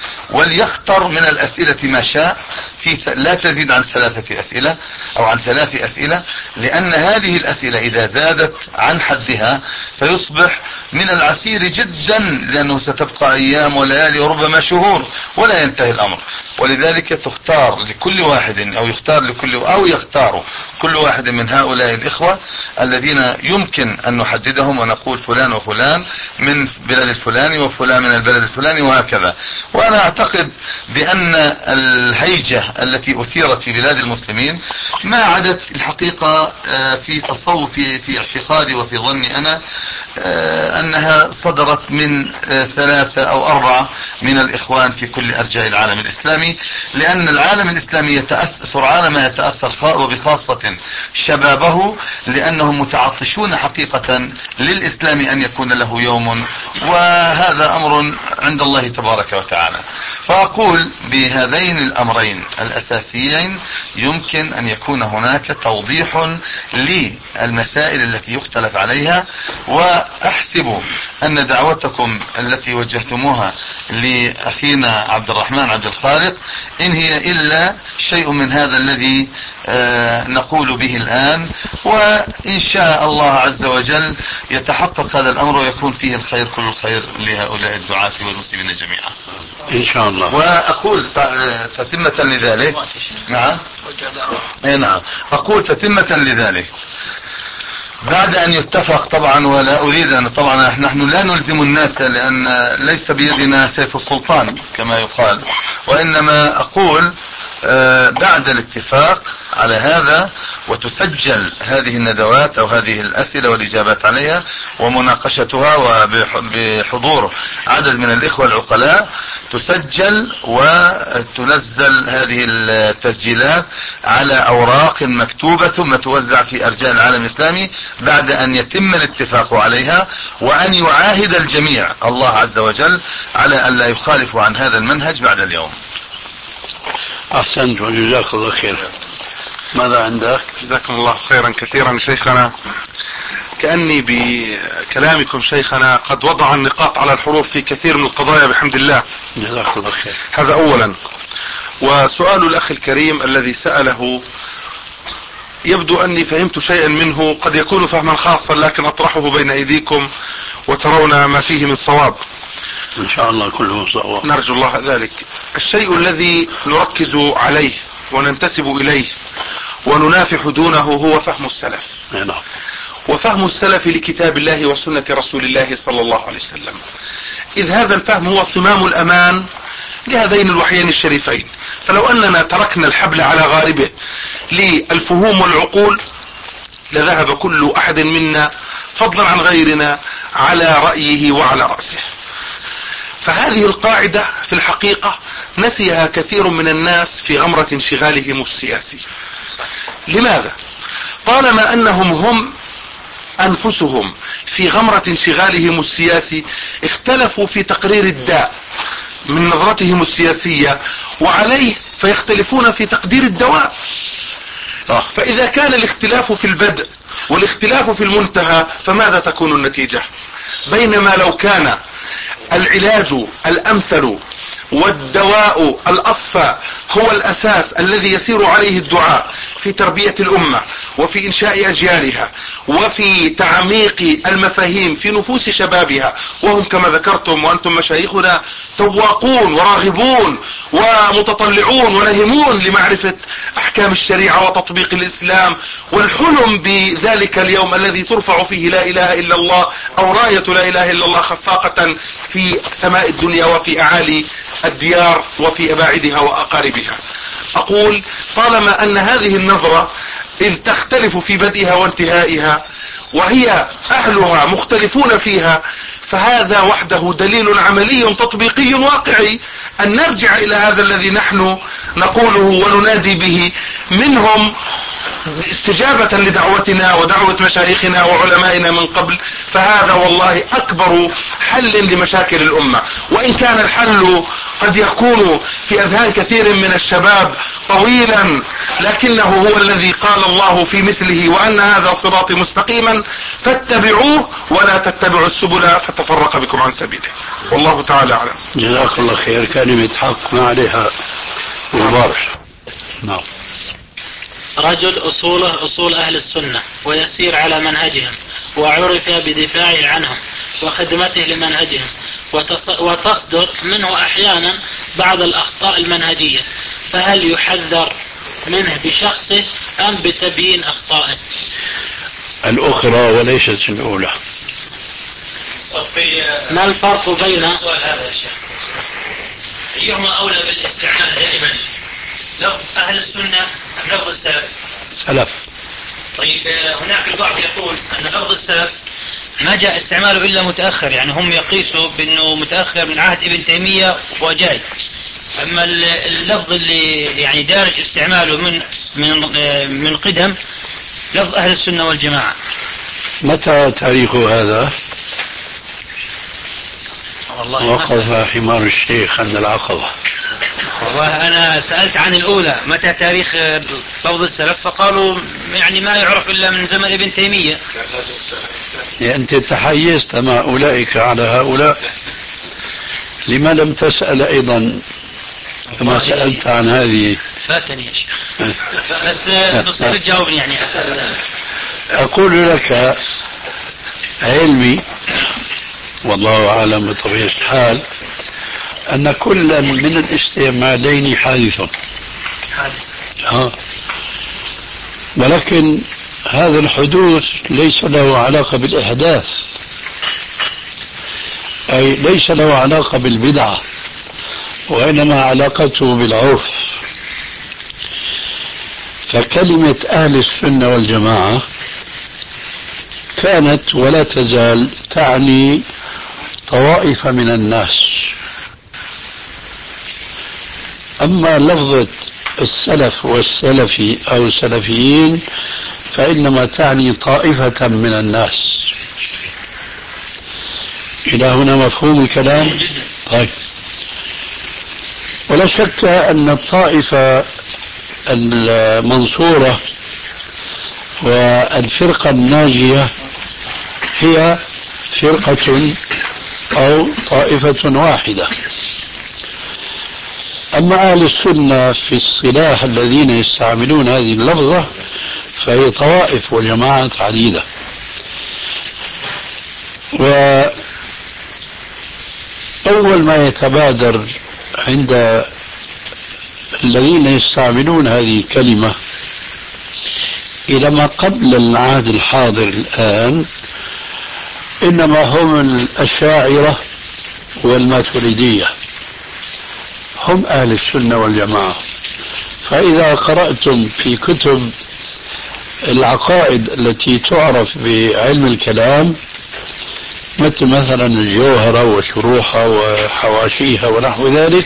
وليختر من الاسئلة ما شاء لا تزيد عن 3 اسئلة او عن 3 اسئلة، لان هذه الاسئلة اذا زادت عن حدها فيصبح من العسير جدا، لانه ستبقى ايام وليالي وربما شهور ولا ينتهي الامر. ولذلك تختار لكل واحد او يختار كل واحد من هؤلاء الاخوة الذين يمكن ان نحددهم ونقول فلان وفلان من بلد الفلاني وفلان من البلد الفلاني وهكذا. وانا اعتقد بان الهيجة التي اثيرت في بلاد المسلمين ما عادت الحقيقة في تصوفي في اعتقادي وفي ظني انا انها صدرت من 3 أو 4 من الاخوان في كل ارجاء العالم الاسلامي، لان العالم الاسلامي يتأثر على ما يتأثر وبخاصة شبابه، لانهم متعطشون حقيقة للاسلام ان يكون له يوم، وهذا امر عند الله تبارك وتعالى. فاقول بهذين الامرين الاساسيين يمكن ان يكون هناك توضيح للمسائل التي يختلف عليها، واحسب ان دعوتكم التي وجهتموها لاخينا عبد الرحمن عبد الخالق ان هي الا شيء من هذا الذي نقول به الان، وان شاء الله عز وجل يتحقق هذا الامر ويكون فيه الخير كل الخير لهؤلاء الدعاة والمسلمين جميعا ان شاء الله. واقول تتمة لذلك، نعم اقول تتمة لذلك بعد ان يتفق طبعا، ولا اريد ان طبعا نحن لا نلزم الناس لان ليس بيدنا سيف السلطان كما يقال، وانما اقول بعد الاتفاق على هذا وتسجل هذه الندوات او هذه الاسئلة والاجابات عليها ومناقشتها وبحضور عدد من الاخوة العقلاء، تسجل وتنزل هذه التسجيلات على اوراق مكتوبة ثم توزع في ارجاء العالم الاسلامي بعد ان يتم الاتفاق عليها، وان يعاهد الجميع الله عز وجل على ان لا يخالفوا عن هذا المنهج بعد اليوم. احسنت وجزاك الله خير. ماذا عندك؟ جزاكم الله خيرا كثيرا شيخنا. كأني بكلامكم شيخنا قد وضع النقاط على الحروف في كثير من القضايا بحمد الله. جزاك الله خير. هذا اولا. وسؤال الاخ الكريم الذي سأله يبدو اني فهمت شيئا منه، قد يكون فهما خاصا لكن اطرحه بين ايديكم وترون ما فيه من صواب ان شاء الله. كله صواب نرجو الله ذلك. الشيء الذي نركز عليه وننتسب اليه وننافح دونه هو فهم السلف. نعم. وفهم السلف لكتاب الله وسنة رسول الله صلى الله عليه وسلم، إذ هذا الفهم هو صمام الأمان لهذين الوحيين الشريفين. فلو أننا تركنا الحبل على غاربه للفهوم والعقول لذهب كل أحد منا فضلا عن غيرنا على رأيه وعلى رأسه. فهذه القاعدة في الحقيقة نسيها كثير من الناس في غمرة انشغالهم السياسي. لماذا؟ طالما أنهم هم أنفسهم في غمرة انشغالهم السياسي اختلفوا في تقرير الداء من نظرتهم السياسية، وعليه فيختلفون في تقدير الدواء. فإذا كان الاختلاف في البدء والاختلاف في المنتهى فماذا تكون النتيجة؟ بينما لو كان العلاج الأمثل والدواء الأصفى هو الأساس الذي يسير عليه الدعاء في تربية الأمة وفي إنشاء أجيالها وفي تعميق المفاهيم في نفوس شبابها، وهم كما ذكرتم وأنتم مشايخنا تواقون وراغبون ومتطلعون ونهمون لمعرفة أحكام الشريعة وتطبيق الإسلام، والحلم بذلك اليوم الذي ترفع فيه لا إله إلا الله أو راية لا إله إلا الله خفاقة في سماء الدنيا وفي أعالي الديار وفي أباعدها وأقاربها. أقول طالما أن هذه النظرة إذ تختلف في بدئها وانتهائها وهي أهلها مختلفون فيها، فهذا وحده دليل عملي تطبيقي واقعي أن نرجع إلى هذا الذي نحن نقوله وننادي به منهم استجابة لدعوتنا ودعوة مشايخنا وعلمائنا من قبل. فهذا والله أكبر حل لمشاكل الأمة، وإن كان الحل قد يكون في أذهان كثير من الشباب طويلا، لكنه هو الذي قال الله في مثله وأن هذا صراطي مستقيما فاتبعوه ولا تتبعوا السبل فتفرق بكم عن سبيله. والله تعالى أعلم. جزاك الله خير. كلمة حق ما عليها غبار. نعم. رجل أصوله أصول أهل السنة ويسير على منهجهم وعرف بدفاعه عنهم وخدمته لمنهجهم، وتصدر منه أحيانا بعض الأخطاء المنهجية، فهل يحذر منه بشخصه أم بتبيين أخطائه؟ الأخرى وليست الأولى. ما الفرق بين السؤال هذا يا شيخ؟ أيهما أولى بالاستعمال دائما، لفظ أهل السنة أم لفظ السلف؟ سلف. طيب هناك البعض يقول أن لفظ السلف ما جاء استعماله إلا متأخر، يعني هم يقيسوا بأنه متأخر من عهد ابن تيمية وجاي، أما اللفظ اللي يعني دارج استعماله من قدم لفظ أهل السنة والجماعة. متى تاريخ هذا؟ والله وقف حمار الشيخ عند العقبة. والله أنا سألت عن الأولى متى تاريخ لفظ السلف، فقالوا يعني ما يعرف إلا من زمن ابن تيمية. يعني أنت تحيزت مع أولئك على هؤلاء، لما لم تسأل أيضا كما سألت عن هذه؟ فاتني يا شيخ. بس بصير تجاوبني يعني. أقول لك علمي والله أعلم بطبيعة الحال أن كل من الاستعمالين حادث. ولكن هذا الحدوث ليس له علاقة بالإحداث، أي ليس له علاقة بالبدعة، وإنما علاقته بالعرف. فكلمة أهل السنة والجماعة كانت ولا تزال تعني طوائف من الناس. أما لفظة السلف والسلفي أو السلفيين فإنما تعني طائفة من الناس. إلى هنا مفهوم الكلام؟ طيب. ولا شك أن الطائفة المنصورة والفرقة الناجية هي فرقة أو طائفة واحدة. أما أهل السنة في الصلاح الذين يستعملون هذه اللفظة فهي طوائف وجماعات عديدة. وأول ما يتبادر عند الذين يستعملون هذه الكلمة إلى ما قبل العهد الحاضر الآن إنما هم الأشاعرة والماتريدية، هم أهل السنة والجماعة. فإذا قرأتم في كتب العقائد التي تعرف بعلم الكلام مثل مثلا الجوهرة وشروحها وحواشيها ونحو ذلك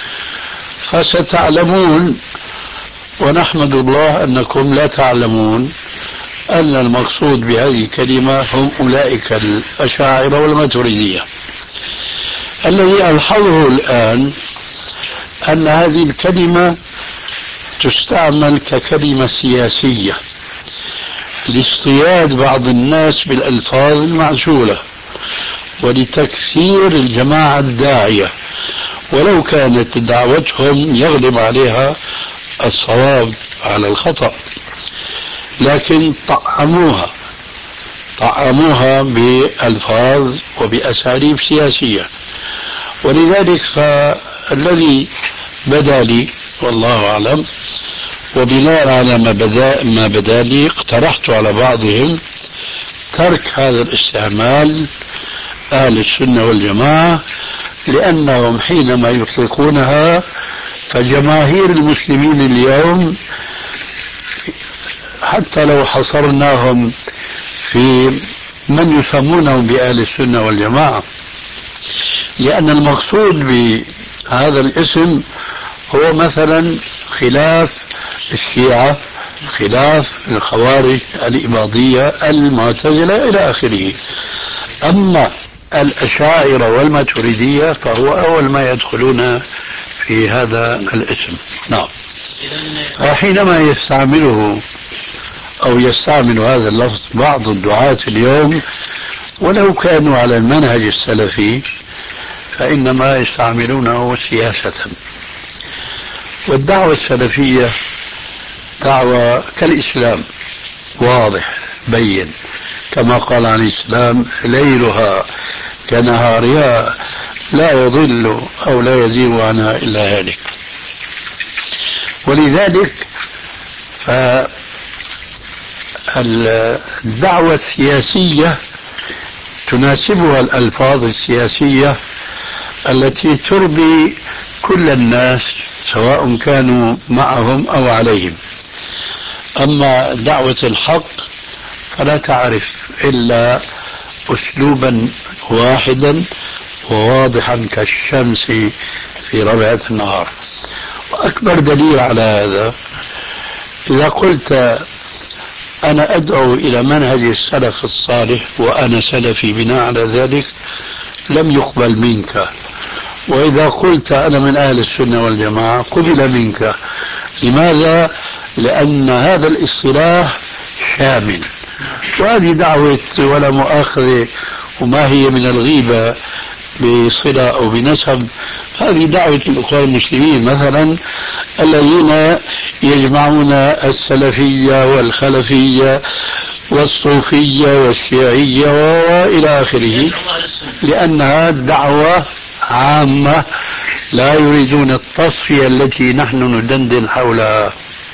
فستعلمون، ونحمد الله أنكم لا تعلمون، أن المقصود بهذه الكلمة هم أولئك الأشاعرة والماتريدية. الذي ألحظه الآن أن هذه الكلمة تستعمل ككلمة سياسية لاصطياد بعض الناس بالألفاظ المعسولة ولتكثير الجماعة الداعية، ولو كانت دعوتهم يغلب عليها الصواب على الخطأ، لكن طعموها بألفاظ وبأساليب سياسية. ولذلك فالذي بدا لي والله أعلم، وبناء على ما بدا لي اقترحت على بعضهم ترك هذا الاستعمال أهل السنة والجماعة، لأنهم حينما يطلقونها فجماهير المسلمين اليوم حتى لو حصرناهم في من يسمونهم بأهل السنة والجماعة، لأن المقصود بهذا الاسم هو مثلا خلاف الشيعة، خلاف الخوارج، الإباضية، المعتزلة إلى آخره. أما الأشاعرة والماتريدية فهو أول ما يدخلون في هذا الاسم. نعم. فحينما يستعمله أو يستعمل هذا اللفظ بعض الدعاة اليوم ولو كانوا على المنهج السلفي فإنما يستعملونه سياسة. والدعوة السلفية دعوة كالإسلام، واضح بين، كما قال عليه السلام: ليلها كنهارها لا يضل أو لا يزيغ عنها إلا هالك. ولذلك فالدعوة السياسية تناسبها الألفاظ السياسية التي ترضي كل الناس سواء كانوا معهم أو عليهم. أما دعوة الحق فلا تعرف إلا أسلوبا واحدا وواضحا كالشمس في ربيعة النهار. وأكبر دليل على هذا إذا قلت أنا أدعو إلى منهج السلف الصالح وأنا سلفي بناء على ذلك لم يقبل منك، وإذا قلت أنا من أهل السنة والجماعة قبل منك. لماذا؟ لأن هذا الاصطلاح شامل، وهذه دعوة ولا مؤاخذة وما هي من الغيبة بصلة أو بنسب، هذه دعوة الأخوة المسلمين مثلا الذين يجمعون السلفية والخلفية والصوفية والشيعية وإلى آخره، لأنها دعوة عامة لا يريدون التصفية التي نحن ندندن حولها.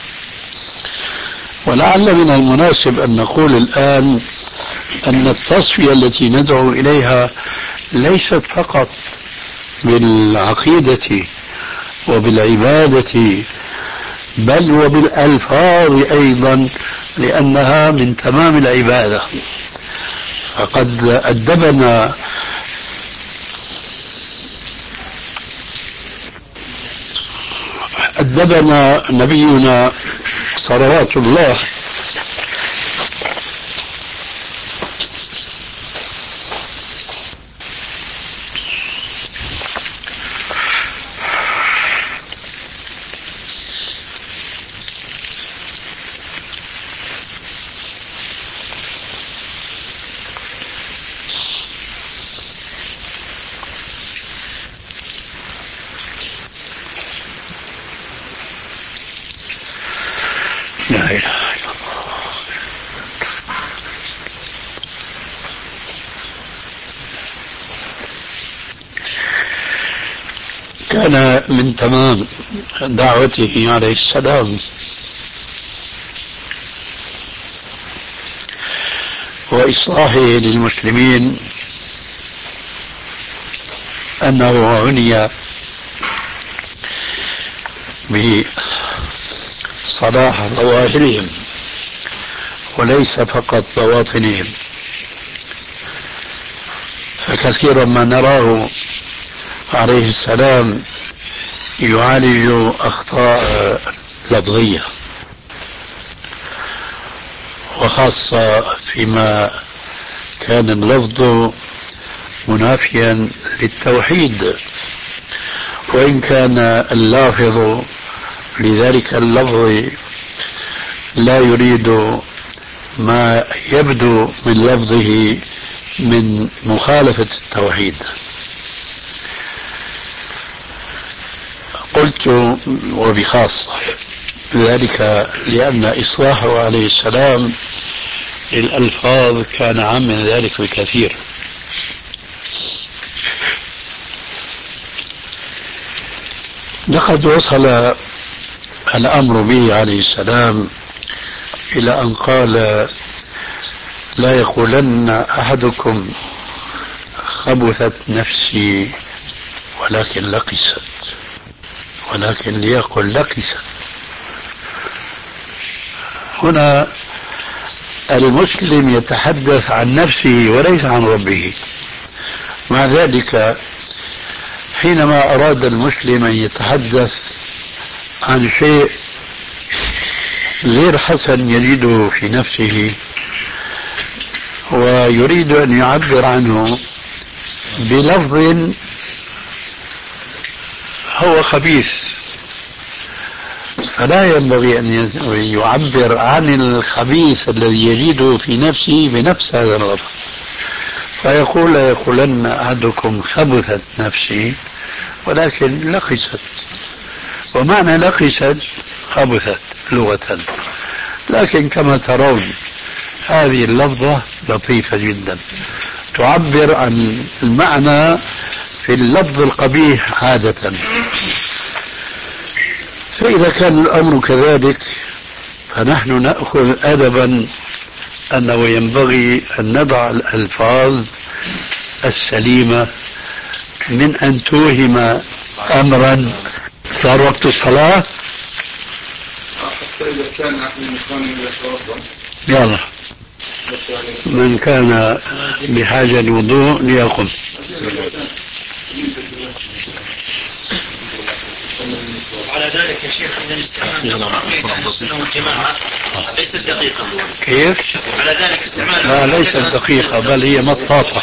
ولعل من المناسب أن نقول الآن أن التصفية التي ندعو إليها ليست فقط بالعقيدة وبالعبادة بل وبالألفاظ أيضا، لأنها من تمام العبادة. فقد أدبنا نبينا صلوات الله لا إله إلا الله. كان من تمام دعوته عليه السلام وإصلاحه للمسلمين أنه عني بصلاح ظواهرهم وليس فقط بواطنهم. فكثيرا ما نراه عليه السلام يعالج أخطاء لفظية، وخاصة فيما كان اللفظ منافيا للتوحيد، وإن كان اللافظ لذلك اللفظ لا يريد ما يبدو من لفظه من مخالفة التوحيد. قلت وبخاصة ذلك لأن إصلاحه عليه السلام للألفاظ كان عام من ذلك بكثير. لقد وصل الأمر به عليه السلام إلى أن قال: لا يقولن أحدكم خبثت نفسي ولكن لقست، ولكن ليقل لقست. هنا المسلم يتحدث عن نفسه وليس عن ربه. مع ذلك حينما أراد المسلم أن يتحدث عن شيء غير حسن يجده في نفسه ويريد أن يعبر عنه بلفظ هو خبيث، فلا ينبغي أن يعبر عن الخبيث الذي يجده في نفسه بنفس هذا اللفظ، فيقول: لا يقولن أحدكم خبثت نفسي ولكن لقست. ومعنى لقست خبثت لغة، لكن كما ترون هذه اللفظة لطيفة جدا تعبر عن المعنى في اللفظ القبيح عادة. فإذا كان الأمر كذلك فنحن نأخذ أدبا أنه ينبغي أن نضع الألفاظ السليمة من أن توهم أمرا. صار وقت الصلاة. يلا، من كان بحاجة لوضوء ليقم. على ذلك يا شيخ أن الاستعمال أهل السنة والجماعة ليست دقيقة. كيف؟ على ذلك استعمال لا، ليست دقيقة بل هي مطاطة.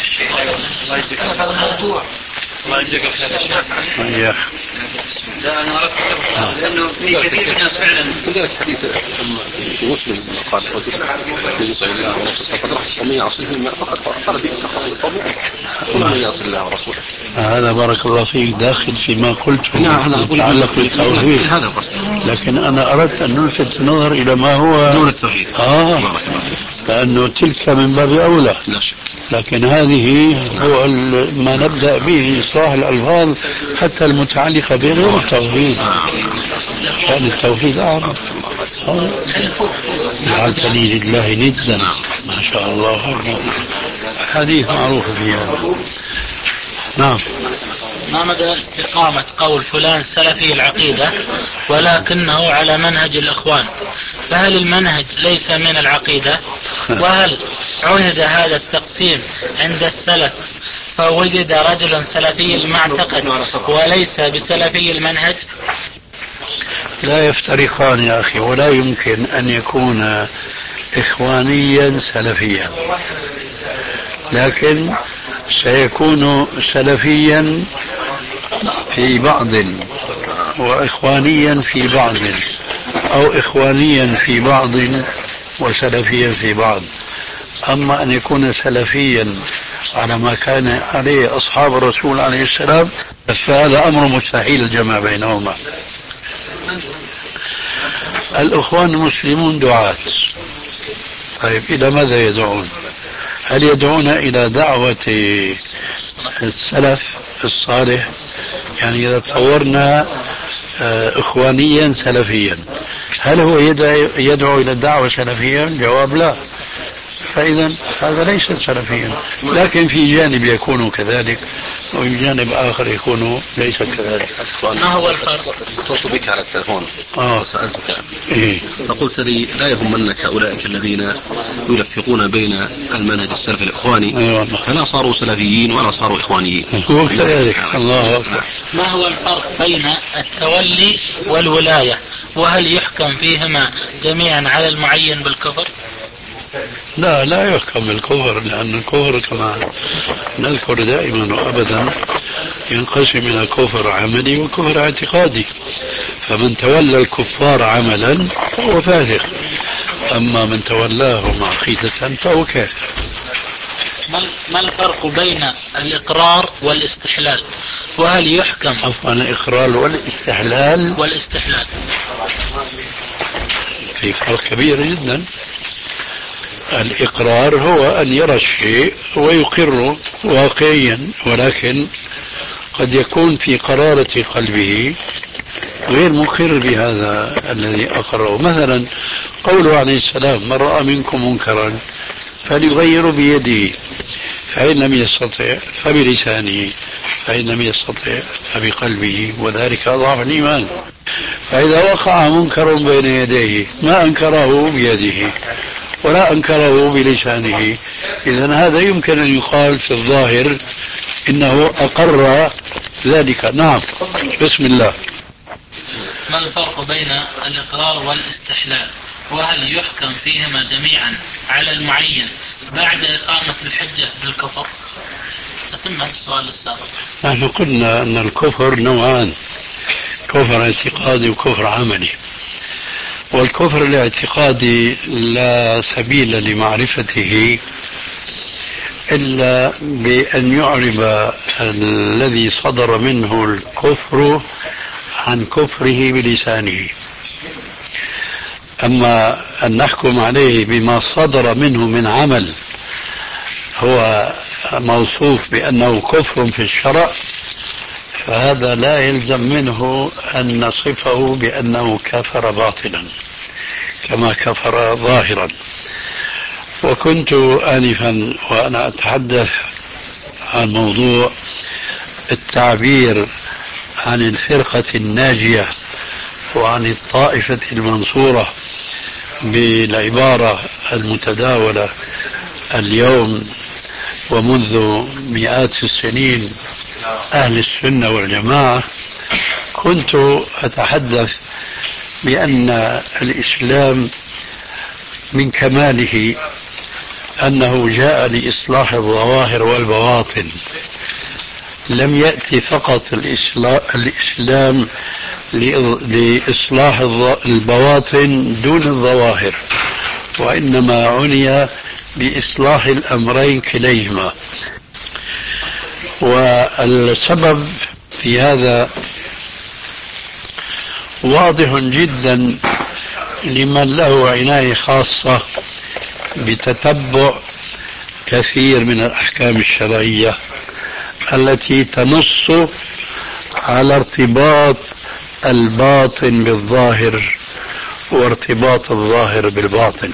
الله يجزيك الخير يا شيخ. لا أنا أردت لأنه في كثير من الناس فعلا لذلك حديث في مسلم قال الذي يصل الله ورسوله ومن يعصيه فقد قال في سخط القوم ومن يعصي الله ورسوله. هذا بارك الله فيك داخل فيما قلته يتعلق بالتوحيد، لكن أنا أردت أن نلفت النظر إلى ما هو دون التوحيد. لأنه تلك من باب أولى، لا شك. لكن هذه هو ما نبدأ به إصلاح الألفاظ حتى المتعلقة بغير التوحيد، كان التوحيد أعظم. جعلتني لله ندا، ما شاء الله، حديث معروف في هذا. نعم. ما مدى استقامة قول فلان سلفي العقيدة ولكنه على منهج الإخوان؟ فهل المنهج ليس من العقيدة؟ وهل عهد هذا التقسيم عند السلف فوجد رجل سلفي المعتقد وليس بسلفي المنهج؟ لا يفترقان يا أخي، ولا يمكن أن يكون إخوانيا سلفيا، لكن سيكون سلفيا في بعض وإخوانيا في بعض، أو إخوانيا في بعض وسلفيا في بعض. أما أن يكون سلفيا على ما كان عليه أصحاب الرسول عليه السلام فهذا أمر مستحيل الجمع بينهما. الإخوان المسلمون دعاة، طيب إلى ماذا يدعون؟ هل يدعون إلى دعوة السلف الصالح؟ يعني إذا تصورنا إخوانيا سلفيا، هل هو يدعو إلى الدعوة سلفيا؟ جواب لا. فإذا هذا ليس سلفيا، لكن في جانب يكون كذلك وفي جانب آخر يكون ليس كذلك. ما هو الفرق؟ اتصلت بك على التلفون وسألتك فقلت لي لا يهمنك أولئك الذين يلفقون بين المنهج السلفي الإخواني فلا صاروا سلفيين ولا صاروا إخوانيين. هو كذلك. الله أكبر. ما هو الفرق بين التولي والولاية؟ وهل يحكم فيهما جميعا على المعين بالكفر؟ لا يحكم بالكفر، لأن الكفر كما نذكر دائما وأبدا ينقسم إلى كفر عملي وكفر اعتقادي، فمن تولى الكفار عملا فهو فاسق، أما من تولاهم عقيدة فهو كافر. ما الفرق بين الإقرار والاستحلال؟ وهل يحكم عفوا الإقرار والاستحلال في فرق كبير جدا. الإقرار هو أن يرى الشيء ويقره واقعيا، ولكن قد يكون في قرارة قلبه غير مقر بهذا الذي أقره. مثلا قوله عليه السلام: من رأى منكم منكرا فليغير بيده، فإن لم يستطع فبلسانه، فإن لم يستطع فبقلبه، وذلك أضعف الإيمان. فإذا وقع منكر بين يديه ما أنكره بيده ولا أنكره بلسانه، إذن هذا يمكن أن يقال في الظاهر إنه أقر ذلك. نعم، بسم الله. ما الفرق بين الإقرار والاستحلال؟ وهل يحكم فيهما جميعا على المعين بعد إقامة الحجة بالكفر؟ تتم السؤال السابق. نحن قلنا أن الكفر نوعان: كفر اعتقادي وكفر عملي. والكفر الاعتقادي لا سبيل لمعرفته إلا بأن يعرب الذي صدر منه الكفر عن كفره بلسانه. أما أن نحكم عليه بما صدر منه من عمل هو موصوف بأنه كفر في الشرع، فهذا لا يلزم منه أن نصفه بأنه كفر باطلا كما كفر ظاهرا. وكنت آنفا وأنا أتحدث عن موضوع التعبير عن الفرقة الناجية وعن الطائفة المنصورة بالعبارة المتداولة اليوم ومنذ مئات السنين: أهل السنة والجماعة. كنت أتحدث بأن الإسلام من كماله أنه جاء لإصلاح الظواهر والبواطن، لم يأتي فقط الإسلام لإصلاح البواطن دون الظواهر، وإنما عني بإصلاح الأمرين كليهما. والسبب في هذا واضح جدا لمن له عناية خاصة بتتبع كثير من الأحكام الشرعية التي تنص على ارتباط الباطن بالظاهر وارتباط الظاهر بالباطن.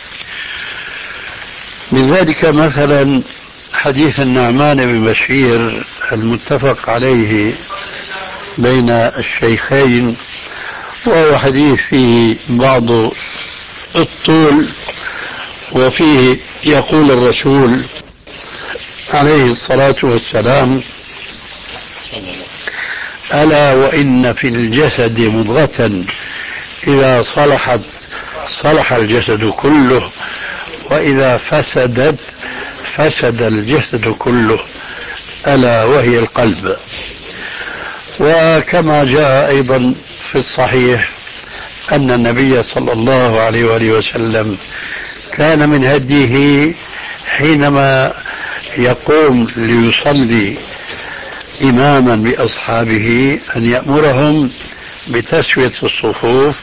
من ذلك مثلا حديث النعمان بن بشير المتفق عليه بين الشيخين، وهو حديث فيه بعض الطول، وفيه يقول الرسول عليه الصلاة والسلام: ألا وإن في الجسد مضغة إذا صلحت صلح الجسد كله، وإذا فسدت فسد الجسد كله، ألا وهي القلب. وكما جاء أيضا في الصحيح أن النبي صلى الله عليه وآله وسلم كان من هديه حينما يقوم ليصلي إماما بأصحابه أن يأمرهم بتسوية الصفوف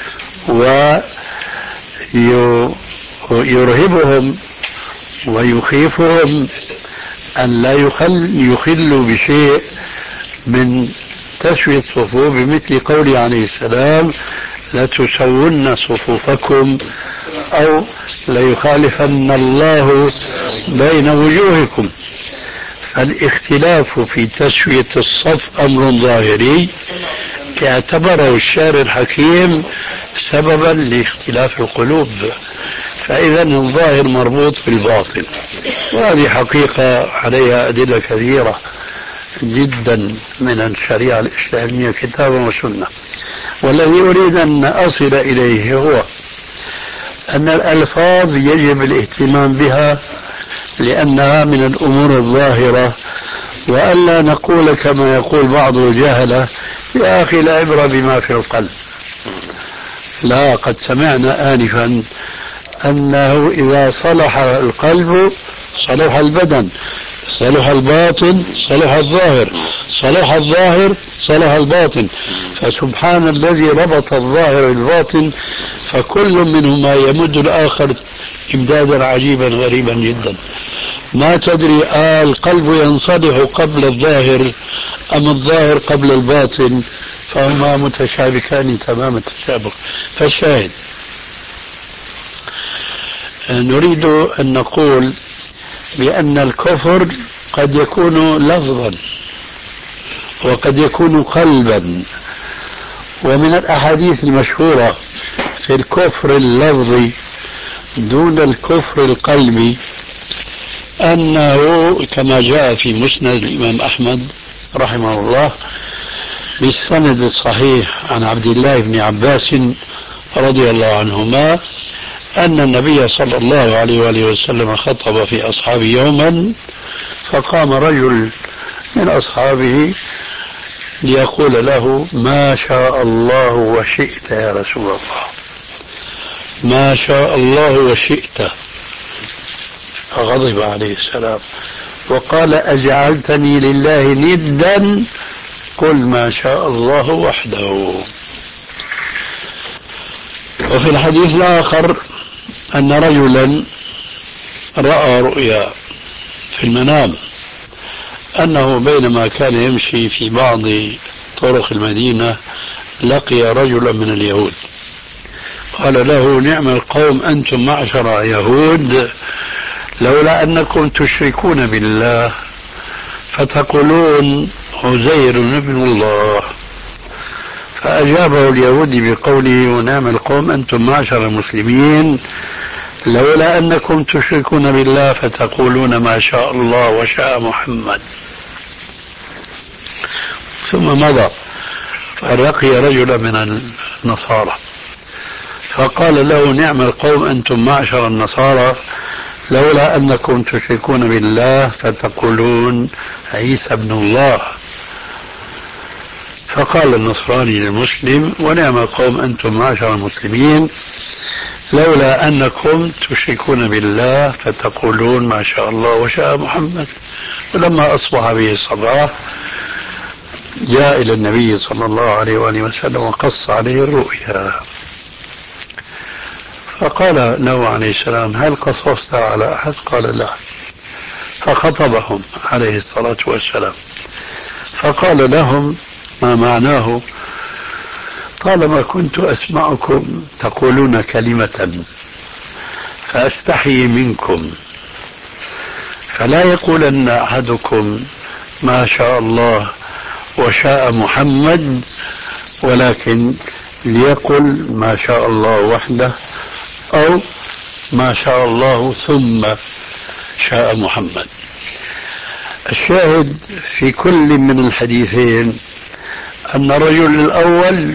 ويرهبهم ويخيفهم أن لا يخلوا بشيء من تسوية الصفوف، بمثل قوله عليه السلام: لتسون صفوفكم أو ليخالفن الله بين وجوهكم. فالاختلاف في تسوية الصف أمر ظاهري اعتبره الشارع الحكيم سببا لاختلاف القلوب، فإذا الظاهر مربوط بالباطن، وهذه حقيقة عليها أدلة كثيرة جدا من الشريعة الإسلامية كتابا وسنة. والذي أريد أن أصل إليه هو أن الألفاظ يجب الاهتمام بها لأنها من الأمور الظاهرة، وألا نقول كما يقول بعض الجهلة يا أخي لا عبرة بما في القلب. لا، قد سمعنا آنفا أنه إذا صلح القلب صلح البدن، صلح الباطن صلح الظاهر، صلح الظاهر صلح الباطن. فسبحان الذي ربط الظاهر بالباطن، فكل منهما يمد الآخر إمدادا عجيبا غريبا جدا. ما تدري القلب ينصلح قبل الظاهر أم الظاهر قبل الباطن، فهما متشابكان تمام التشابك. فالشاهد نريد أن نقول بأن الكفر قد يكون لفظا وقد يكون قلبا. ومن الأحاديث المشهورة في الكفر اللفظي دون الكفر القلبي أنه كما جاء في مسند الإمام أحمد رحمه الله بالسند الصحيح عن عبد الله بن عباس رضي الله عنهما أن النبي صلى الله عليه وآله وسلم خطب في أصحابه يوما، فقام رجل من أصحابه ليقول له ما شاء الله وشئت يا رسول الله، ما شاء الله وشئت. فغضب عليه السلام وقال أجعلتني لله ندا، قل ما شاء الله وحده. وفي الحديث الآخر أن رجلا رأى رؤيا في المنام أنه بينما كان يمشي في بعض طرق المدينة لقي رجلا من اليهود، قال له نعم القوم أنتم معشر يهود، لولا أنكم تشركون بالله فتقولون عزير ابن الله. فأجابه اليهودي بقوله ونعم القوم أنتم معشر المسلمين، لولا أنكم تشركون بالله فتقولون ما شاء الله وشاء محمد. ثم مضى فلقي رجلا من النصارى فقال له نعم القوم أنتم معشر النصارى، لولا أنكم تشركون بالله فتقولون عيسى ابن الله. فقال النصراني للمسلم ونعم القوم أنتم معشر المسلمين، لولا أنكم تشركون بالله فتقولون ما شاء الله وشاء محمد. ولما أصبح به الصباح جاء إلى النبي صلى الله عليه وآله وسلم وقص عليه الرؤيا، فقال له عليه السلام هل قصصت على أحد؟ قال لا. فخطبهم عليه الصلاة والسلام فقال لهم ما معناه؟ طالما كنت أسمعكم تقولون كلمة فأستحي منكم، فلا يقولن أحدكم ما شاء الله وشاء محمد، ولكن ليقل ما شاء الله وحده أو ما شاء الله ثم شاء محمد. الشاهد في كل من الحديثين أن الرجل الأول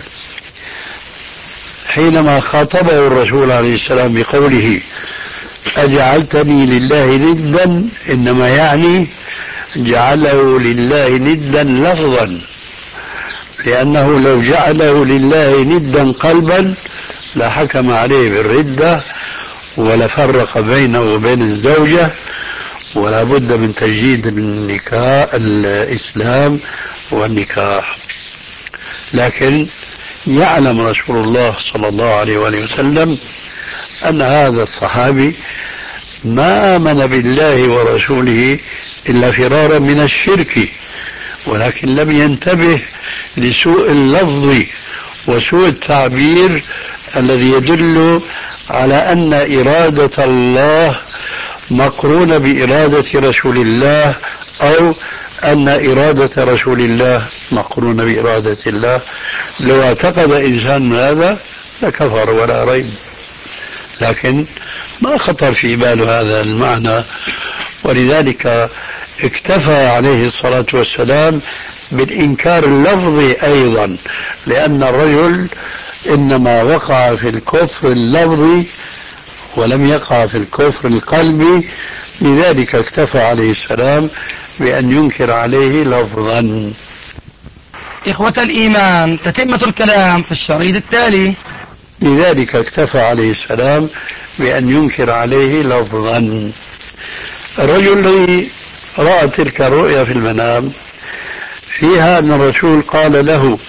حينما خاطبه الرسول عليه السلام بقوله أجعلتني لله ندا، إنما يعني جعله لله ندا لفظا، لأنه لو جعله لله ندا قلبا لحكم عليه بالردة ولفرق بينه وبين الزوجة، ولا بد من تجديد النكاح الإسلام والنكاح. لكن يعلم رسول الله صلى الله عليه وآله وسلم أن هذا الصحابي ما آمن بالله ورسوله إلا فرارا من الشرك، ولكن لم ينتبه لسوء اللفظ وسوء التعبير الذي يدل على أن إرادة الله مقرونة بإرادة رسول الله، أو أن إرادة رسول الله مقرونة بإرادة الله. لو اعتقد إنسان هذا لكفر ولا ريب، لكن ما خطر في باله هذا المعنى، ولذلك اكتفى عليه الصلاة والسلام بالإنكار اللفظي أيضا، لأن الرجل إنما وقع في الكفر اللفظي ولم يقع في الكفر القلبي، لذلك اكتفى عليه السلام بأن ينكر عليه لفظا. إخوة الإيمان، تتمة الكلام في الشريط التالي. لذلك اكتفى عليه السلام بأن ينكر عليه لفظا. الرجل الذي رأى تلك الرؤيا في المنام فيها أن الرسول قال له: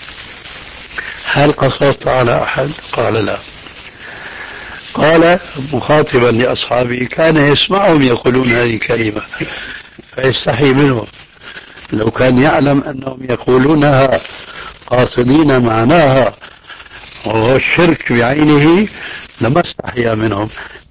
هل قصصت على أحد؟ قال: لا. قال مخاطبا لأصحابه: كان يسمعهم يقولون هذه الكلمة فيستحي منهم، لو كان يعلم أنهم يقولونها قاصدين معناها وهو الشرك بعينه لما استحيا منهم،